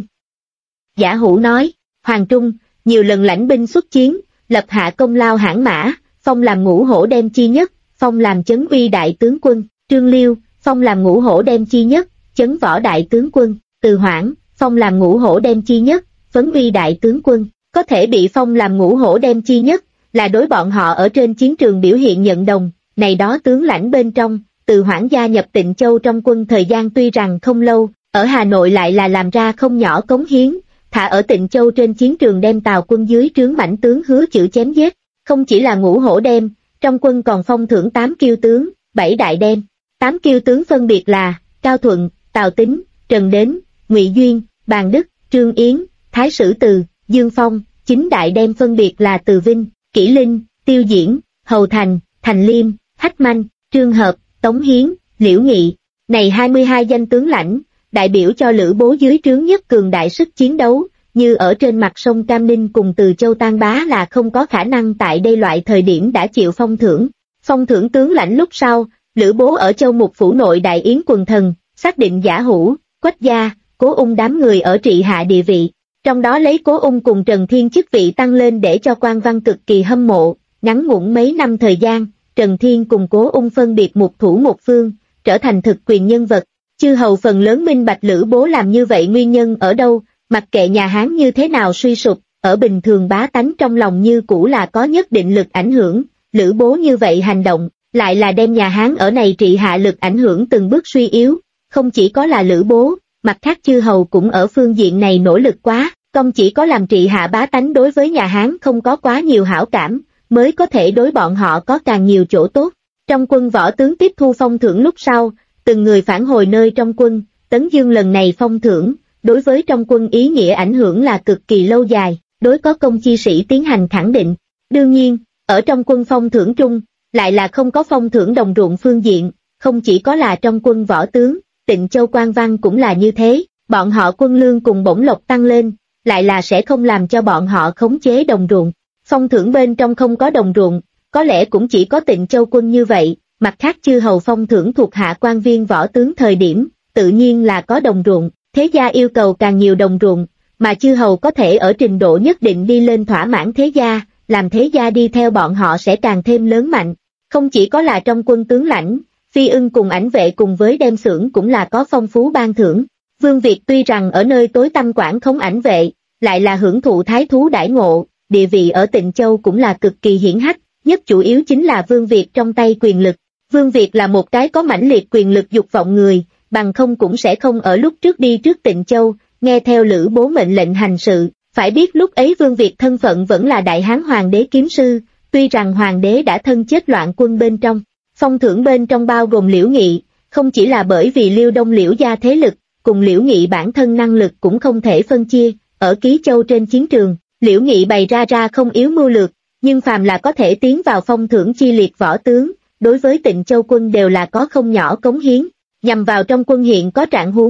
Giả Hữu nói, Hoàng Trung, nhiều lần lãnh binh xuất chiến, lập hạ công lao hãn mã, phong làm Ngũ Hổ đem chi nhất, phong làm chấn uy đại tướng quân. Trương Liêu, phong làm Ngũ Hổ đem chi nhất, chấn võ đại tướng quân. Từ Hoảng, phong làm Ngũ Hổ đem chi nhất, phấn uy đại tướng quân. Có thể bị phong làm Ngũ Hổ đem chi nhất, là đối bọn họ ở trên chiến trường biểu hiện nhận đồng, này đó tướng lãnh bên trong, Từ Hoảng gia nhập Tịnh Châu trong quân thời gian tuy rằng không lâu, ở Hà Nội lại là làm ra không nhỏ cống hiến, thả ở Tịnh Châu trên chiến trường đem Tào quân dưới trướng mãnh tướng Hứa Chử chém giết, không chỉ là Ngũ Hổ đem, trong quân còn phong thưởng 8 kiêu tướng, 7 đại đem. 8 kiêu tướng phân biệt là Cao Thuận, Tào Tính, Trần Đến, Ngụy Duyên, Bàn Đức, Trương Yến, Thái Sử Từ, Dương Phong. 9 đại đem phân biệt là Từ Vinh, Kỷ Linh, Tiêu Diễn, Hầu Thành, Thành Liêm, Hách Manh, Trương Hợp, Tống Hiến, Liễu Nghị. Này 22 danh tướng lãnh, đại biểu cho Lữ Bố dưới trướng nhất cường đại sức chiến đấu, như ở trên mặt sông Cam Ninh cùng Từ Châu Tan Bá là không có khả năng tại đây loại thời điểm đã chịu phong thưởng. Phong thưởng tướng lãnh lúc sau, Lữ Bố ở Châu Mục phủ nội đại yến quần thần, xác định Giả Hữu, Quách Gia, Cố Ung đám người ở trị hạ địa vị. Trong đó lấy Cố Ung cùng Trần Thiên chức vị tăng lên để cho quan văn cực kỳ hâm mộ, ngắn ngủn mấy năm thời gian, Trần Thiên cùng Cố Ung phân biệt một thủ một phương, trở thành thực quyền nhân vật. Chư hầu phần lớn minh bạch Lữ Bố làm như vậy nguyên nhân ở đâu, mặc kệ nhà Hán như thế nào suy sụp, ở bình thường bá tánh trong lòng như cũ là có nhất định lực ảnh hưởng, Lữ Bố như vậy hành động, lại là đem nhà Hán ở này trị hạ lực ảnh hưởng từng bước suy yếu, không chỉ có là Lữ Bố, mặt khác chư hầu cũng ở phương diện này nỗ lực quá, không chỉ có làm trị hạ bá tánh đối với nhà Hán không có quá nhiều hảo cảm, mới có thể đối bọn họ có càng nhiều chỗ tốt. Trong quân võ tướng tiếp thu phong thưởng lúc sau, từng người phản hồi nơi trong quân, Tấn Dương lần này phong thưởng, đối với trong quân ý nghĩa ảnh hưởng là cực kỳ lâu dài, đối có công chi sĩ tiến hành khẳng định. Đương nhiên, ở trong quân phong thưởng trung, lại là không có phong thưởng đồng ruộng phương diện, không chỉ có là trong quân võ tướng, Tịnh Châu quan văn cũng là như thế, bọn họ quân lương cùng bổng lộc tăng lên, lại là sẽ không làm cho bọn họ khống chế đồng ruộng. Phong thưởng bên trong không có đồng ruộng, có lẽ cũng chỉ có Tịnh Châu quân như vậy, mặt khác chư hầu phong thưởng thuộc hạ quan viên võ tướng thời điểm, tự nhiên là có đồng ruộng, thế gia yêu cầu càng nhiều đồng ruộng, mà chư hầu có thể ở trình độ nhất định đi lên thỏa mãn thế gia, làm thế gia đi theo bọn họ sẽ càng thêm lớn mạnh. Không chỉ có là trong quân tướng lãnh, Phi Ưng cùng Ảnh Vệ cùng với đem xưởng cũng là có phong phú ban thưởng. Vương Việt tuy rằng ở nơi tối tăm quản khống Ảnh Vệ, lại là hưởng thụ thái thú đãi ngộ, địa vị ở Tịnh Châu cũng là cực kỳ hiển hách, nhất chủ yếu chính là Vương Việt trong tay quyền lực. Vương Việt là một cái có mãnh liệt quyền lực dục vọng người, bằng không cũng sẽ không ở lúc trước đi trước Tịnh Châu, nghe theo Lữ Bố mệnh lệnh hành sự. Phải biết lúc ấy Vương Việt thân phận vẫn là Đại Hán Hoàng đế kiếm sư, tuy rằng Hoàng đế đã thân chết loạn quân bên trong. Phong thưởng bên trong bao gồm Liễu Nghị, không chỉ là bởi vì Liêu Đông Liễu gia thế lực, cùng Liễu Nghị bản thân năng lực cũng không thể phân chia, ở Ký Châu trên chiến trường, Liễu Nghị bày ra không yếu mưu lược, nhưng phàm là có thể tiến vào phong thưởng chi liệt võ tướng, đối với Tịnh Châu quân đều là có không nhỏ cống hiến, nhằm vào trong quân hiện có trạng huống,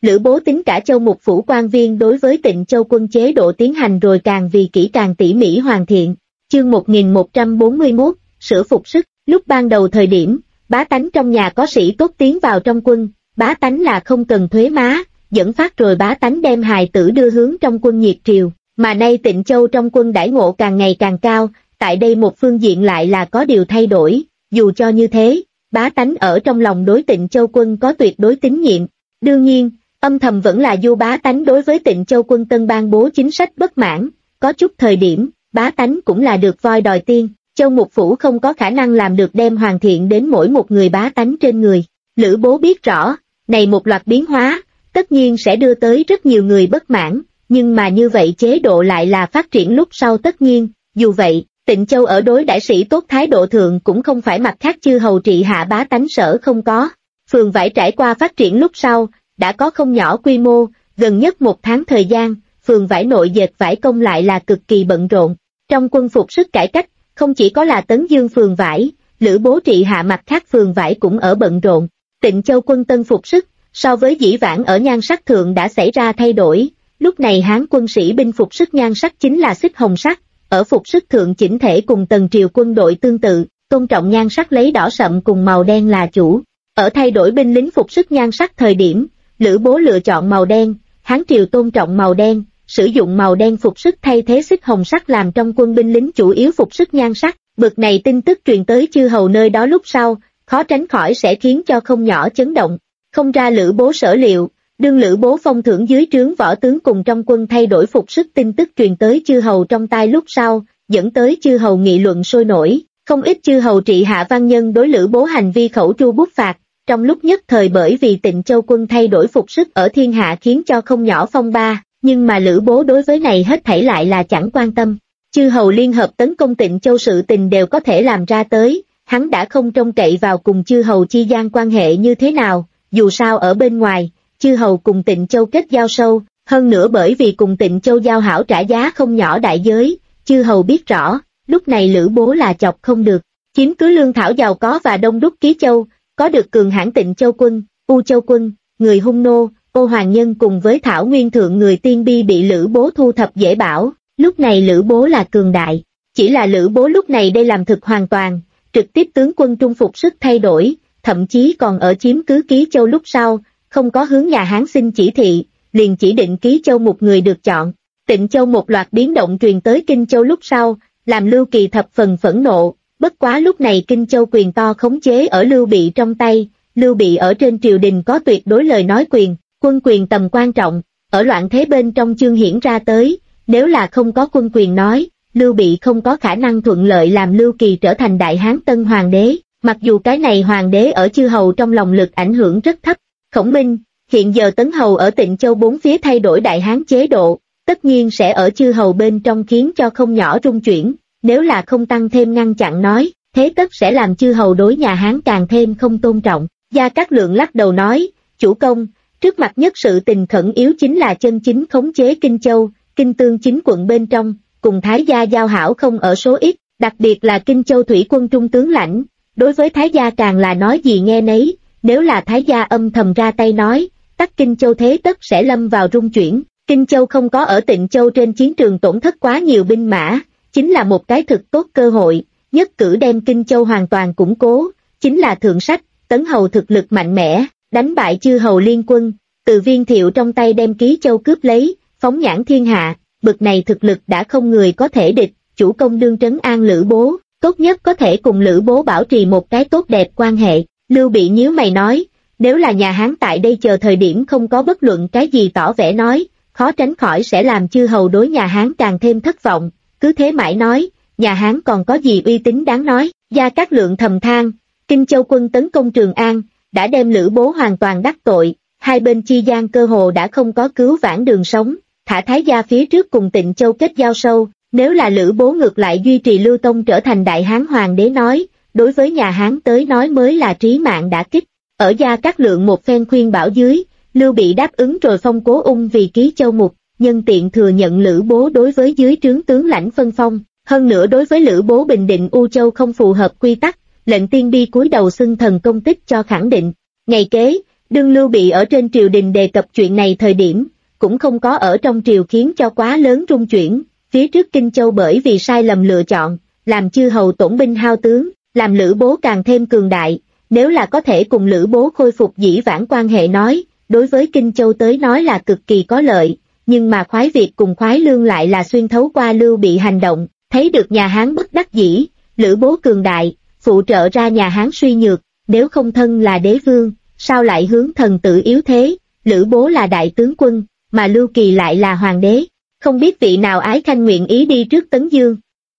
Lữ Bố tính cả Châu Mục phủ quan viên đối với Tịnh Châu quân chế độ tiến hành rồi càng vì kỹ càng tỉ mỉ hoàn thiện. Chương 1141, sửa phục sức. Lúc ban đầu thời điểm, bá tánh trong nhà có sĩ tốt tiến vào trong quân, bá tánh là không cần thuế má, dẫn phát rồi bá tánh đem hài tử đưa hướng trong quân nhiệt triều, mà nay Tịnh Châu trong quân đãi ngộ càng ngày càng cao, tại đây một phương diện lại là có điều thay đổi, dù cho như thế, bá tánh ở trong lòng đối Tịnh Châu quân có tuyệt đối tín nhiệm. Đương nhiên, âm thầm vẫn là du bá tánh đối với Tịnh Châu quân tân ban bố chính sách bất mãn, có chút thời điểm, bá tánh cũng là được voi đòi tiên. Châu Mục phủ không có khả năng làm được đem hoàn thiện đến mỗi một người bá tánh trên người. Lữ Bố biết rõ, này một loạt biến hóa, tất nhiên sẽ đưa tới rất nhiều người bất mãn, nhưng mà như vậy chế độ lại là phát triển lúc sau tất nhiên. Dù vậy, Tịnh Châu ở đối đại sĩ tốt thái độ thượng cũng không phải mặt khác chư hầu trị hạ bá tánh sở không có. Phường vải trải qua phát triển lúc sau, đã có không nhỏ quy mô, gần nhất một tháng thời gian, phường vải nội dệt vải công lại là cực kỳ bận rộn. Trong quân phục sức cải cách, không chỉ có là Tấn Dương phường vải, Lữ Bố trị hạ mặt khác phường vải cũng ở bận rộn. Tịnh Châu quân tân phục sức, so với dĩ vãng ở nhan sắc thượng đã xảy ra thay đổi, lúc này Hán quân sĩ binh phục sức nhan sắc chính là xích hồng sắc, ở phục sức thượng chỉnh thể cùng Tần Triều quân đội tương tự, tôn trọng nhan sắc lấy đỏ sậm cùng màu đen là chủ. Ở thay đổi binh lính phục sức nhan sắc thời điểm, Lữ Bố lựa chọn màu đen, Hán Triều tôn trọng màu đen, sử dụng màu đen phục sức thay thế xích hồng sắc làm trong quân binh lính chủ yếu phục sức nhan sắc. Bực này tin tức truyền tới chư hầu nơi đó lúc sau, khó tránh khỏi sẽ khiến cho không nhỏ chấn động. Không ra Lữ Bố sở liệu, đương Lữ Bố phong thưởng dưới trướng võ tướng cùng trong quân thay đổi phục sức tin tức truyền tới chư hầu trong tai lúc sau, dẫn tới chư hầu nghị luận sôi nổi. Không ít chư hầu trị hạ văn nhân đối Lữ Bố hành vi khẩu tru bút phạt, trong lúc nhất thời bởi vì Tịnh Châu quân thay đổi phục sức ở thiên hạ khiến cho không nhỏ phong ba, nhưng mà Lữ Bố đối với này hết thảy lại là chẳng quan tâm. Chư hầu liên hợp tấn công Tịnh Châu sự tình đều có thể làm ra tới, hắn đã không trông cậy vào cùng chư hầu chi gian quan hệ như thế nào, dù sao ở bên ngoài, chư hầu cùng Tịnh Châu kết giao sâu, hơn nữa bởi vì cùng Tịnh Châu giao hảo trả giá không nhỏ đại giới, chư hầu biết rõ, lúc này Lữ Bố là chọc không được, chiếm cứ lương thảo giàu có và đông đúc Ký Châu, có được cường hãn Tịnh Châu quân, U Châu quân, người hung nô, Ô Hoàng Nhân cùng với Thảo Nguyên thượng người tiên bi bị Lữ Bố thu thập dễ bảo, lúc này Lữ Bố là cường đại, chỉ là Lữ Bố lúc này đây làm thực hoàn toàn, trực tiếp tướng quân trung phục sức thay đổi, thậm chí còn ở chiếm cứ Ký Châu lúc sau, không có hướng nhà Hán xin chỉ thị, liền chỉ định Ký Châu một người được chọn. Tịnh Châu một loạt biến động truyền tới Kinh Châu lúc sau, làm Lưu Kỳ thập phần phẫn nộ, bất quá lúc này Kinh Châu quyền to khống chế ở Lưu Bị trong tay, Lưu Bị ở trên triều đình có tuyệt đối lời nói quyền, quân quyền tầm quan trọng, ở loạn thế bên trong chương hiển ra tới, nếu là không có quân quyền nói, Lưu Bị không có khả năng thuận lợi làm Lưu Kỳ trở thành Đại Hán tân hoàng đế, mặc dù cái này hoàng đế ở chư hầu trong lòng lực ảnh hưởng rất thấp. Khổng Minh, hiện giờ Tấn Hầu ở Tịnh Châu bốn phía thay đổi Đại Hán chế độ, tất nhiên sẽ ở chư hầu bên trong khiến cho không nhỏ rung chuyển, nếu là không tăng thêm ngăn chặn nói, thế tất sẽ làm chư hầu đối nhà Hán càng thêm không tôn trọng. Gia Cát Lượng lắc đầu nói, chủ công, trước mặt nhất sự tình khẩn yếu chính là chân chính khống chế Kinh Châu, Kinh Tương chính quận bên trong, cùng Thái gia giao hảo không ở số ít, đặc biệt là Kinh Châu thủy quân trung tướng lãnh, đối với Thái gia càng là nói gì nghe nấy, nếu là Thái gia âm thầm ra tay nói, tắc Kinh Châu thế tất sẽ lâm vào rung chuyển. Kinh Châu không có ở Tịnh Châu trên chiến trường tổn thất quá nhiều binh mã, chính là một cái thực tốt cơ hội, nhất cử đem Kinh Châu hoàn toàn củng cố, chính là thượng sách, Tấn Hầu thực lực mạnh mẽ, đánh bại chư hầu liên quân, từ Viên Thiệu trong tay đem Ký Châu cướp lấy, phóng nhãn thiên hạ, bực này thực lực đã không người có thể địch, chủ công đương trấn an Lữ Bố, tốt nhất có thể cùng Lữ Bố bảo trì một cái tốt đẹp quan hệ. Lưu Bị nhíu mày nói, nếu là nhà Hán tại đây chờ thời điểm không có bất luận cái gì tỏ vẻ nói, khó tránh khỏi sẽ làm chư hầu đối nhà Hán càng thêm thất vọng, cứ thế mãi nói, nhà Hán còn có gì uy tín đáng nói. Gia Cát Lượng thầm than, Kinh Châu quân tấn công Trường An, đã đem Lữ Bố hoàn toàn đắc tội, hai bên chi gian cơ hồ đã không có cứu vãn đường sống, thả Thái gia phía trước cùng Tịnh Châu kết giao sâu, nếu là Lữ Bố ngược lại duy trì Lưu Tông trở thành Đại Hán hoàng đế nói, đối với nhà Hán tới nói mới là trí mạng đả kích. Ở Gia Cát Lượng một phen khuyên bảo dưới, Lưu Bị đáp ứng rồi phong Cố Ung vì Ký Châu mục, nhân tiện thừa nhận Lữ Bố đối với dưới trướng tướng lãnh phân phong, hơn nữa đối với Lữ Bố bình định U Châu không phù hợp quy tắc, lệnh tiên bi cúi đầu xưng thần công tích cho khẳng định. Ngày kế, Đương Lưu Bị ở trên triều đình đề cập chuyện này thời điểm, cũng không có ở trong triều khiến cho quá lớn rung chuyển, phía trước Kinh Châu bởi vì sai lầm lựa chọn, làm chư hầu tổn binh hao tướng, làm Lữ Bố càng thêm cường đại, nếu là có thể cùng Lữ Bố khôi phục dĩ vãng quan hệ nói, đối với Kinh Châu tới nói là cực kỳ có lợi, nhưng mà Khoái Việt cùng Khoái Lương lại là xuyên thấu qua Lưu Bị hành động, thấy được nhà Hán bất đắc dĩ, Lữ Bố cường đại, phụ trợ ra nhà Hán suy nhược, nếu không thân là đế vương, sao lại hướng thần tử yếu thế, Lữ Bố là đại tướng quân, mà Lưu Kỳ lại là hoàng đế, không biết vị nào ái khanh nguyện ý đi trước Tấn Dương.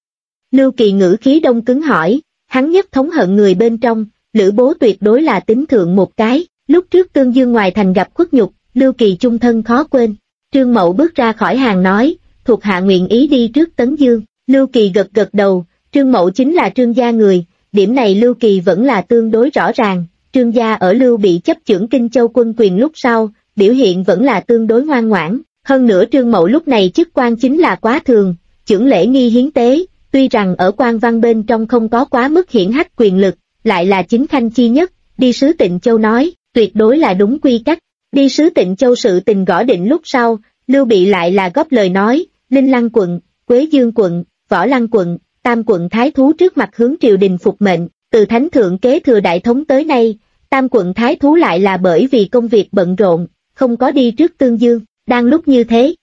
Lưu Kỳ ngữ khí đông cứng hỏi, hắn nhất thống hận người bên trong, Lữ Bố tuyệt đối là tính thượng một cái, lúc trước Tương Dương ngoài thành gặp khuất nhục, Lưu Kỳ chung thân khó quên. Trương Mậu bước ra khỏi hàng nói, thuộc hạ nguyện ý đi trước Tấn Dương, Lưu Kỳ gật gật đầu, Trương Mậu chính là Trương gia người, điểm này Lưu Kỳ vẫn là tương đối rõ ràng, Trương gia ở Lưu Bị chấp chưởng Kinh Châu quân quyền lúc sau, biểu hiện vẫn là tương đối ngoan ngoãn, hơn nữa Trương Mậu lúc này chức quan chính là quá thường, chưởng lễ nghi hiến tế, tuy rằng ở quan văn bên trong không có quá mức hiển hách quyền lực, lại là chính khanh chi nhất, đi sứ Tịnh Châu nói, tuyệt đối là đúng quy cách, đi sứ Tịnh Châu sự tình gõ định lúc sau, Lưu Bị lại là góp lời nói, Linh Lăng quận, Quế Dương quận, Võ Lăng quận, Tam quận thái thú trước mặt hướng triều đình phục mệnh, từ thánh thượng kế thừa đại thống tới nay, Tam quận thái thú lại là bởi vì công việc bận rộn, không có đi trước Tương Dương, đang lúc như thế.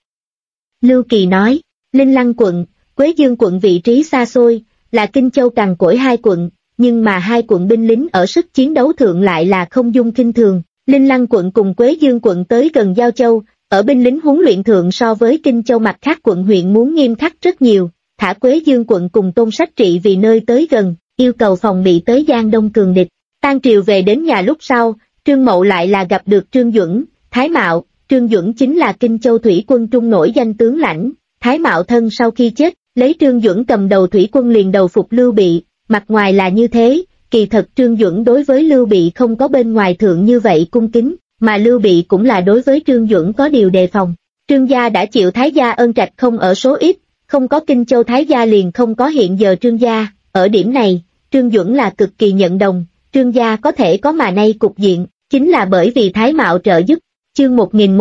Lưu Kỳ nói, Linh Lăng quận, Quế Dương quận vị trí xa xôi, là Kinh Châu cằn cỗi hai quận, nhưng mà hai quận binh lính ở sức chiến đấu thượng lại là không dung kinh thường. Linh Lăng quận cùng Quế Dương quận tới gần Giao Châu, ở binh lính huấn luyện thượng so với Kinh Châu mặt khác quận huyện muốn nghiêm khắc rất nhiều, thả Quế Dương quận cùng Tôn Sách Trị vì nơi tới gần, yêu cầu phòng bị tới Giang Đông cường địch. Tan triều về đến nhà lúc sau, Trương Mậu lại là gặp được Trương Duẩn, Thái Mạo, Trương Duẩn chính là Kinh Châu thủy quân trung nổi danh tướng lãnh, Thái Mạo thân sau khi chết, lấy Trương Duẩn cầm đầu thủy quân liền đầu phục Lưu Bị, mặt ngoài là như thế, kỳ thật Trương Duẩn đối với Lưu Bị không có bên ngoài thượng như vậy cung kính, mà Lưu Bị cũng là đối với Trương Duẩn có điều đề phòng. Trương gia đã chịu Thái gia ơn trạch không ở số ít, không có Kinh Châu Thái gia liền không có hiện giờ Trương gia, ở điểm này, Trương Duẩn là cực kỳ nhận đồng, Trương gia có thể có mà nay cục diện, chính là bởi vì Thái Mạo trợ giúp. Chương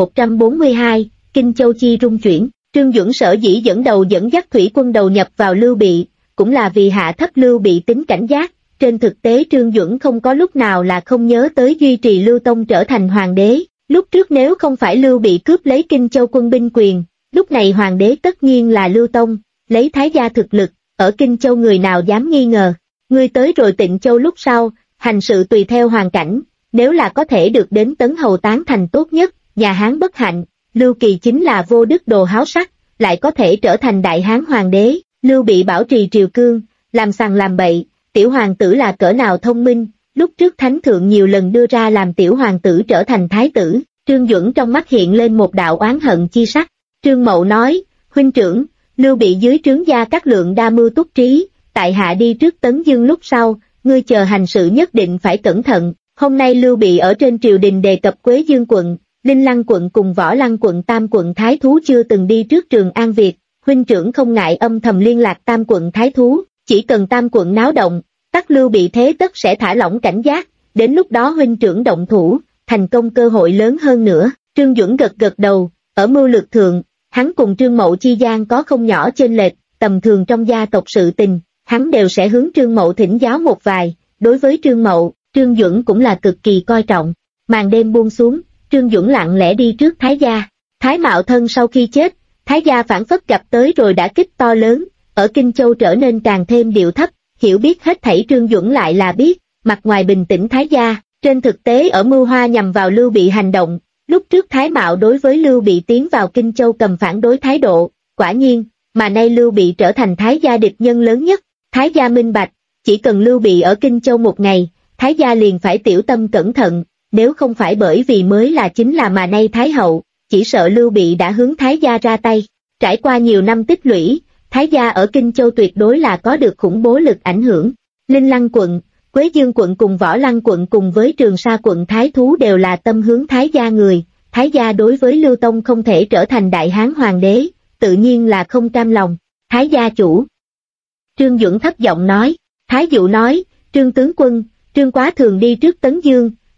1142, Kinh Châu chi rung chuyển, Trương Duẩn sở dĩ dẫn đầu dẫn dắt thủy quân đầu nhập vào Lưu Bị, cũng là vì hạ thấp Lưu Bị tính cảnh giác, trên thực tế Trương Duẩn không có lúc nào là không nhớ tới duy trì Lưu Tông trở thành hoàng đế, lúc trước nếu không phải Lưu Bị cướp lấy Kinh Châu quân binh quyền, lúc này hoàng đế tất nhiên là Lưu Tông, lấy Thái gia thực lực, ở Kinh Châu người nào dám nghi ngờ, người tới rồi Tịnh Châu lúc sau, hành sự tùy theo hoàn cảnh, nếu là có thể được đến Tấn Hầu tán thành tốt nhất, nhà Hán bất hạnh, Lưu Kỳ chính là vô đức đồ háo sắc, lại có thể trở thành đại Hán hoàng đế, Lưu Bị bảo trì triều cương, làm sằng làm bậy, tiểu hoàng tử là cỡ nào thông minh, lúc trước thánh thượng nhiều lần đưa ra làm tiểu hoàng tử trở thành thái tử, Trương Duẩn trong mắt hiện lên một đạo oán hận chi sắc, Trương Mậu nói, huynh trưởng, Lưu Bị dưới trướng gia các lượng đa mưu túc trí, tại hạ đi trước Tấn Dương lúc sau, ngươi chờ hành sự nhất định phải cẩn thận, hôm nay Lưu Bị ở trên triều đình đề cập Quế Dương quận, Linh Lăng quận cùng Võ Lăng quận Tam quận thái thú chưa từng đi trước Trường An Việt, huynh trưởng không ngại âm thầm liên lạc Tam quận thái thú, chỉ cần Tam quận náo động, tắc Lưu Bị thế tất sẽ thả lỏng cảnh giác, đến lúc đó huynh trưởng động thủ, thành công cơ hội lớn hơn nữa. Trương Duẩn gật gật đầu, ở mưu lược thượng, hắn cùng Trương Mậu chi gian có không nhỏ chênh lệch, tầm thường trong gia tộc sự tình, hắn đều sẽ hướng Trương Mậu thỉnh giáo một vài, đối với Trương Mậu, Trương Duẩn cũng là cực kỳ coi trọng. Màn đêm buông xuống, Trương Duẩn lặng lẽ đi trước Thái gia. Thái Mạo thân sau khi chết, Thái gia phản phất gặp tới rồi đã kích to lớn, ở Kinh Châu trở nên càng thêm điệu thấp, hiểu biết hết thảy Trương Duẩn lại là biết, mặt ngoài bình tĩnh Thái gia, trên thực tế ở mưu hoa nhằm vào Lưu Bị hành động, lúc trước Thái Mạo đối với Lưu Bị tiến vào Kinh Châu cầm phản đối thái độ, quả nhiên, mà nay Lưu Bị trở thành Thái gia địch nhân lớn nhất, Thái gia minh bạch, chỉ cần Lưu Bị ở Kinh Châu một ngày, Thái gia liền phải tiểu tâm cẩn thận, nếu không phải bởi vì mới là chính là mà nay Thái hậu, chỉ sợ Lưu Bị đã hướng Thái gia ra tay. Trải qua nhiều năm tích lũy, Thái gia ở Kinh Châu tuyệt đối là có được khủng bố lực ảnh hưởng. Linh Lăng quận, Quế Dương quận cùng Võ Lăng quận cùng với Trường Sa quận Thái thú đều là tâm hướng Thái gia người, Thái gia đối với Lưu Tông không thể trở thành đại Hán hoàng đế, tự nhiên là không cam lòng. Thái gia chủ. Trương Duẩn thấp giọng nói, Thái dụ nói, Trương tướng quân, Trương quá thường đi trước Tấn Dương,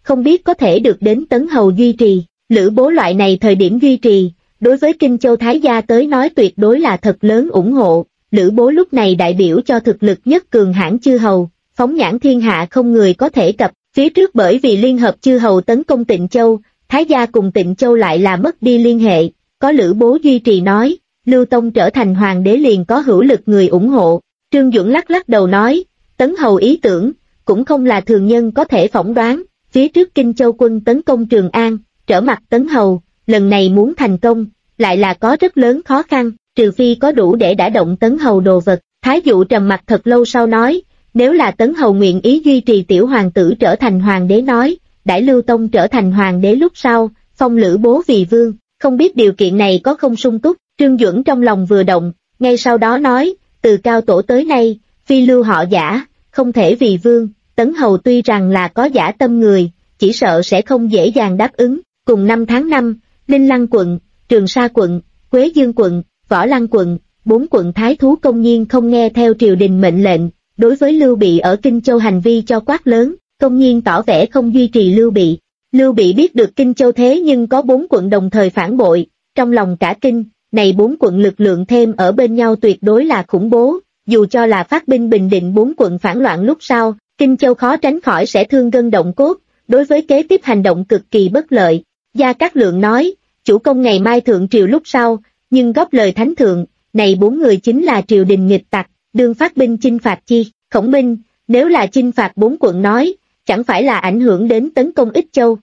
không biết có thể được đến Tấn Hầu duy trì. Lữ Bố loại này thời điểm duy trì, đối với Kinh Châu Thái gia tới nói tuyệt đối là thật lớn ủng hộ. Lữ Bố lúc này đại biểu cho thực lực nhất cường hãn chư hầu, phóng nhãn thiên hạ không người có thể cập. Phía trước bởi vì liên hợp chư hầu tấn công Tịnh Châu, Thái gia cùng Tịnh Châu lại là mất đi liên hệ, có Lữ Bố duy trì nói, Lưu Tông trở thành hoàng đế liền có hữu lực người ủng hộ. Trương Duẩn lắc lắc đầu nói, Tấn Hầu ý tưởng, cũng không là thường nhân có thể phỏng đoán, phía trước Kinh Châu quân tấn công Trường An, trở mặt Tấn Hầu, lần này muốn thành công, lại là có rất lớn khó khăn, trừ phi có đủ để đả động Tấn Hầu đồ vật. Thái dụ trầm mặt thật lâu sau nói, nếu là Tấn Hầu nguyện ý duy trì tiểu hoàng tử trở thành hoàng đế nói, đãi Lưu Tông trở thành hoàng đế lúc sau, phong Lữ Bố vì vương, không biết điều kiện này có không sung túc. Trương Duẩn trong lòng vừa động, ngay sau đó nói, từ cao tổ tới nay, phi lưu họ giả, không thể vì vương. Tấn Hầu tuy rằng là có giả tâm người, chỉ sợ sẽ không dễ dàng đáp ứng. Cùng năm tháng 5, Linh Lăng quận, Trường Sa quận, Quế Dương quận, Võ Lăng quận, 4 quận thái thú công nhiên không nghe theo triều đình mệnh lệnh, đối với Lưu Bị ở Kinh Châu hành vi cho quát lớn, công nhiên tỏ vẻ không duy trì Lưu Bị. Lưu Bị biết được Kinh Châu thế nhưng có 4 quận đồng thời phản bội, trong lòng cả kinh, này 4 quận lực lượng thêm ở bên nhau tuyệt đối là khủng bố, dù cho là phát binh bình định 4 quận phản loạn lúc sau, Kinh Châu khó tránh khỏi sẽ thương gân động cốt, đối với kế tiếp hành động cực kỳ bất lợi. Gia Cát Lượng nói, chủ công ngày mai thượng triều lúc sau, nhưng góp lời thánh thượng, này 4 người chính là triều đình nghịch tặc, đương phát binh chinh phạt chi. Khổng Minh, nếu là chinh phạt 4 quận nói, chẳng phải là ảnh hưởng đến tấn công Ích Châu.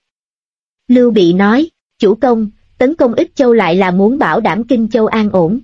Lưu Bị nói, chủ công, tấn công Ích Châu lại là muốn bảo đảm Kinh Châu an ổn.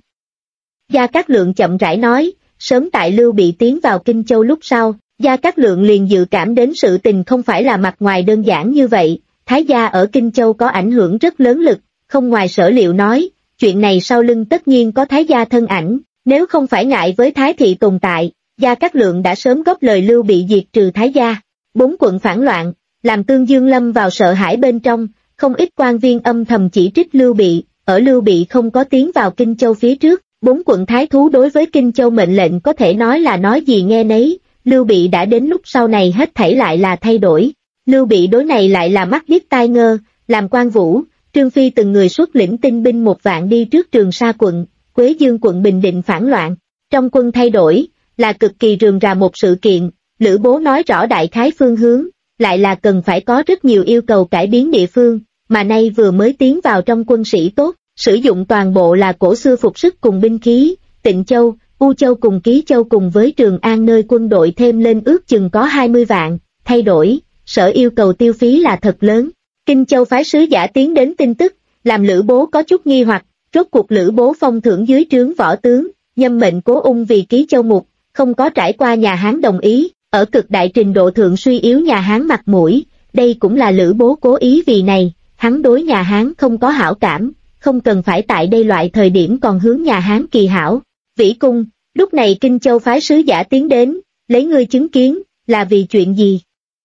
Gia Cát Lượng chậm rãi nói, sớm tại Lưu Bị tiến vào Kinh Châu lúc sau, Gia Cát Lượng liền dự cảm đến sự tình không phải là mặt ngoài đơn giản như vậy, Thái gia ở Kinh Châu có ảnh hưởng rất lớn lực, không ngoài sở liệu nói, chuyện này sau lưng tất nhiên có Thái gia thân ảnh, nếu không phải ngại với Thái thị tồn tại, Gia Cát Lượng đã sớm góp lời Lưu Bị diệt trừ Thái gia. 4 quận phản loạn, làm Tương Dương lâm vào sợ hãi bên trong, không ít quan viên âm thầm chỉ trích Lưu Bị, ở Lưu Bị không có tiến vào Kinh Châu phía trước, 4 quận thái thú đối với Kinh Châu mệnh lệnh có thể nói là nói gì nghe nấy, Lưu Bị đã đến lúc sau này hết thảy lại là thay đổi. Lưu Bị đối này lại là mắt điếc tai ngơ, làm Quan Vũ, Trương Phi từng người xuất lĩnh tinh binh 1 vạn đi trước Trường Sa quận, Quế Dương quận bình định phản loạn. Trong quân thay đổi, là cực kỳ rườm rà một sự kiện, Lữ Bố nói rõ đại khái phương hướng, lại là cần phải có rất nhiều yêu cầu cải biến địa phương, mà nay vừa mới tiến vào trong quân sĩ tốt, sử dụng toàn bộ là cổ xưa phục sức cùng binh khí, Tịnh Châu, U Châu cùng Ký Châu cùng với Trường An nơi quân đội thêm lên ước chừng có 20 vạn, thay đổi, sở yêu cầu tiêu phí là thật lớn. Kinh Châu phái sứ giả tiến đến tin tức, làm Lữ Bố có chút nghi hoặc, rốt cuộc Lữ Bố phong thưởng dưới trướng võ tướng, nhâm mệnh Cố Ung vì Ký Châu mục, không có trải qua nhà Hán đồng ý, ở cực đại trình độ thượng suy yếu nhà Hán mặt mũi, đây cũng là Lữ Bố cố ý vì này, hắn đối nhà Hán không có hảo cảm, không cần phải tại đây loại thời điểm còn hướng nhà Hán kỳ hảo. Vĩ Cung, lúc này Kinh Châu phái sứ giả tiến đến, lấy ngươi chứng kiến, là vì chuyện gì?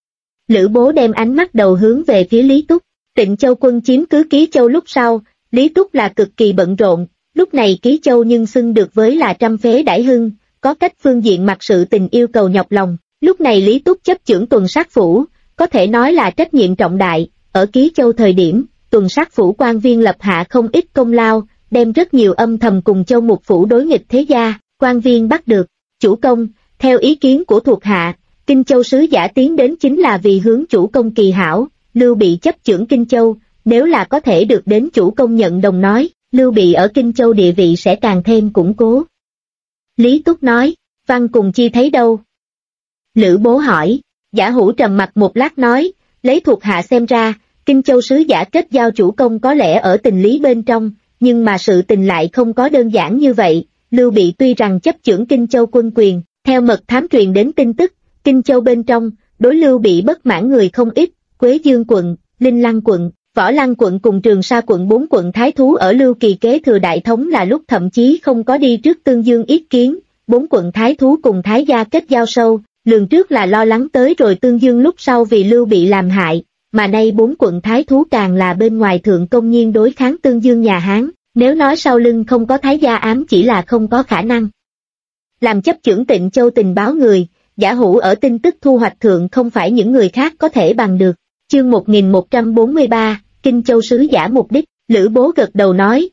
Lữ Bố đem ánh mắt đầu hướng về phía Lý Túc, Tịnh Châu quân chiếm cứ Ký Châu lúc sau, Lý Túc là cực kỳ bận rộn, lúc này Ký Châu nhưng xưng được với là trăm phế đãi hưng, có cách phương diện mặt sự tình yêu cầu nhọc lòng, lúc này Lý Túc chấp chưởng tuần sát phủ, có thể nói là trách nhiệm trọng đại, ở Ký Châu thời điểm, tuần sát phủ quan viên lập hạ không ít công lao, đem rất nhiều âm thầm cùng Châu Mục phủ đối nghịch thế gia, quan viên bắt được, chủ công, theo ý kiến của thuộc hạ, Kinh Châu sứ giả tiến đến chính là vì hướng chủ công kỳ hảo, Lưu Bị chấp chưởng Kinh Châu, nếu là có thể được đến chủ công nhận đồng nói, Lưu Bị ở Kinh Châu địa vị sẽ càng thêm củng cố. Lý Túc nói, Văn cùng chi thấy đâu? Lữ Bố hỏi, Giả Hữu trầm mặt một lát nói, lấy thuộc hạ xem ra, Kinh Châu sứ giả kết giao chủ công có lẽ ở tình lý bên trong, nhưng mà sự tình lại không có đơn giản như vậy, Lưu Bị tuy rằng chấp chưởng Kinh Châu quân quyền, theo mật thám truyền đến tin tức, Kinh Châu bên trong, đối Lưu Bị bất mãn người không ít, Quế Dương quận, Linh Lăng quận, Võ Lăng quận cùng Trường Sa quận 4 quận thái thú ở Lưu Kỳ kế thừa đại thống là lúc thậm chí không có đi trước Tương Dương ý kiến, 4 quận thái thú cùng thái gia kết giao sâu, lường trước là lo lắng tới rồi Tương Dương lúc sau vì Lưu Bị làm hại, mà nay 4 quận thái thú càng là bên ngoài thượng công nhiên đối kháng Tương Dương nhà Hán, nếu nói sau lưng không có thái gia ám chỉ là không có khả năng. Làm chấp chưởng Tịnh Châu tình báo người, Giả Hữu ở tin tức thu hoạch thượng không phải những người khác có thể bằng được. Chương 1143, Kinh Châu sứ giả mục đích, Lữ Bố gật đầu nói,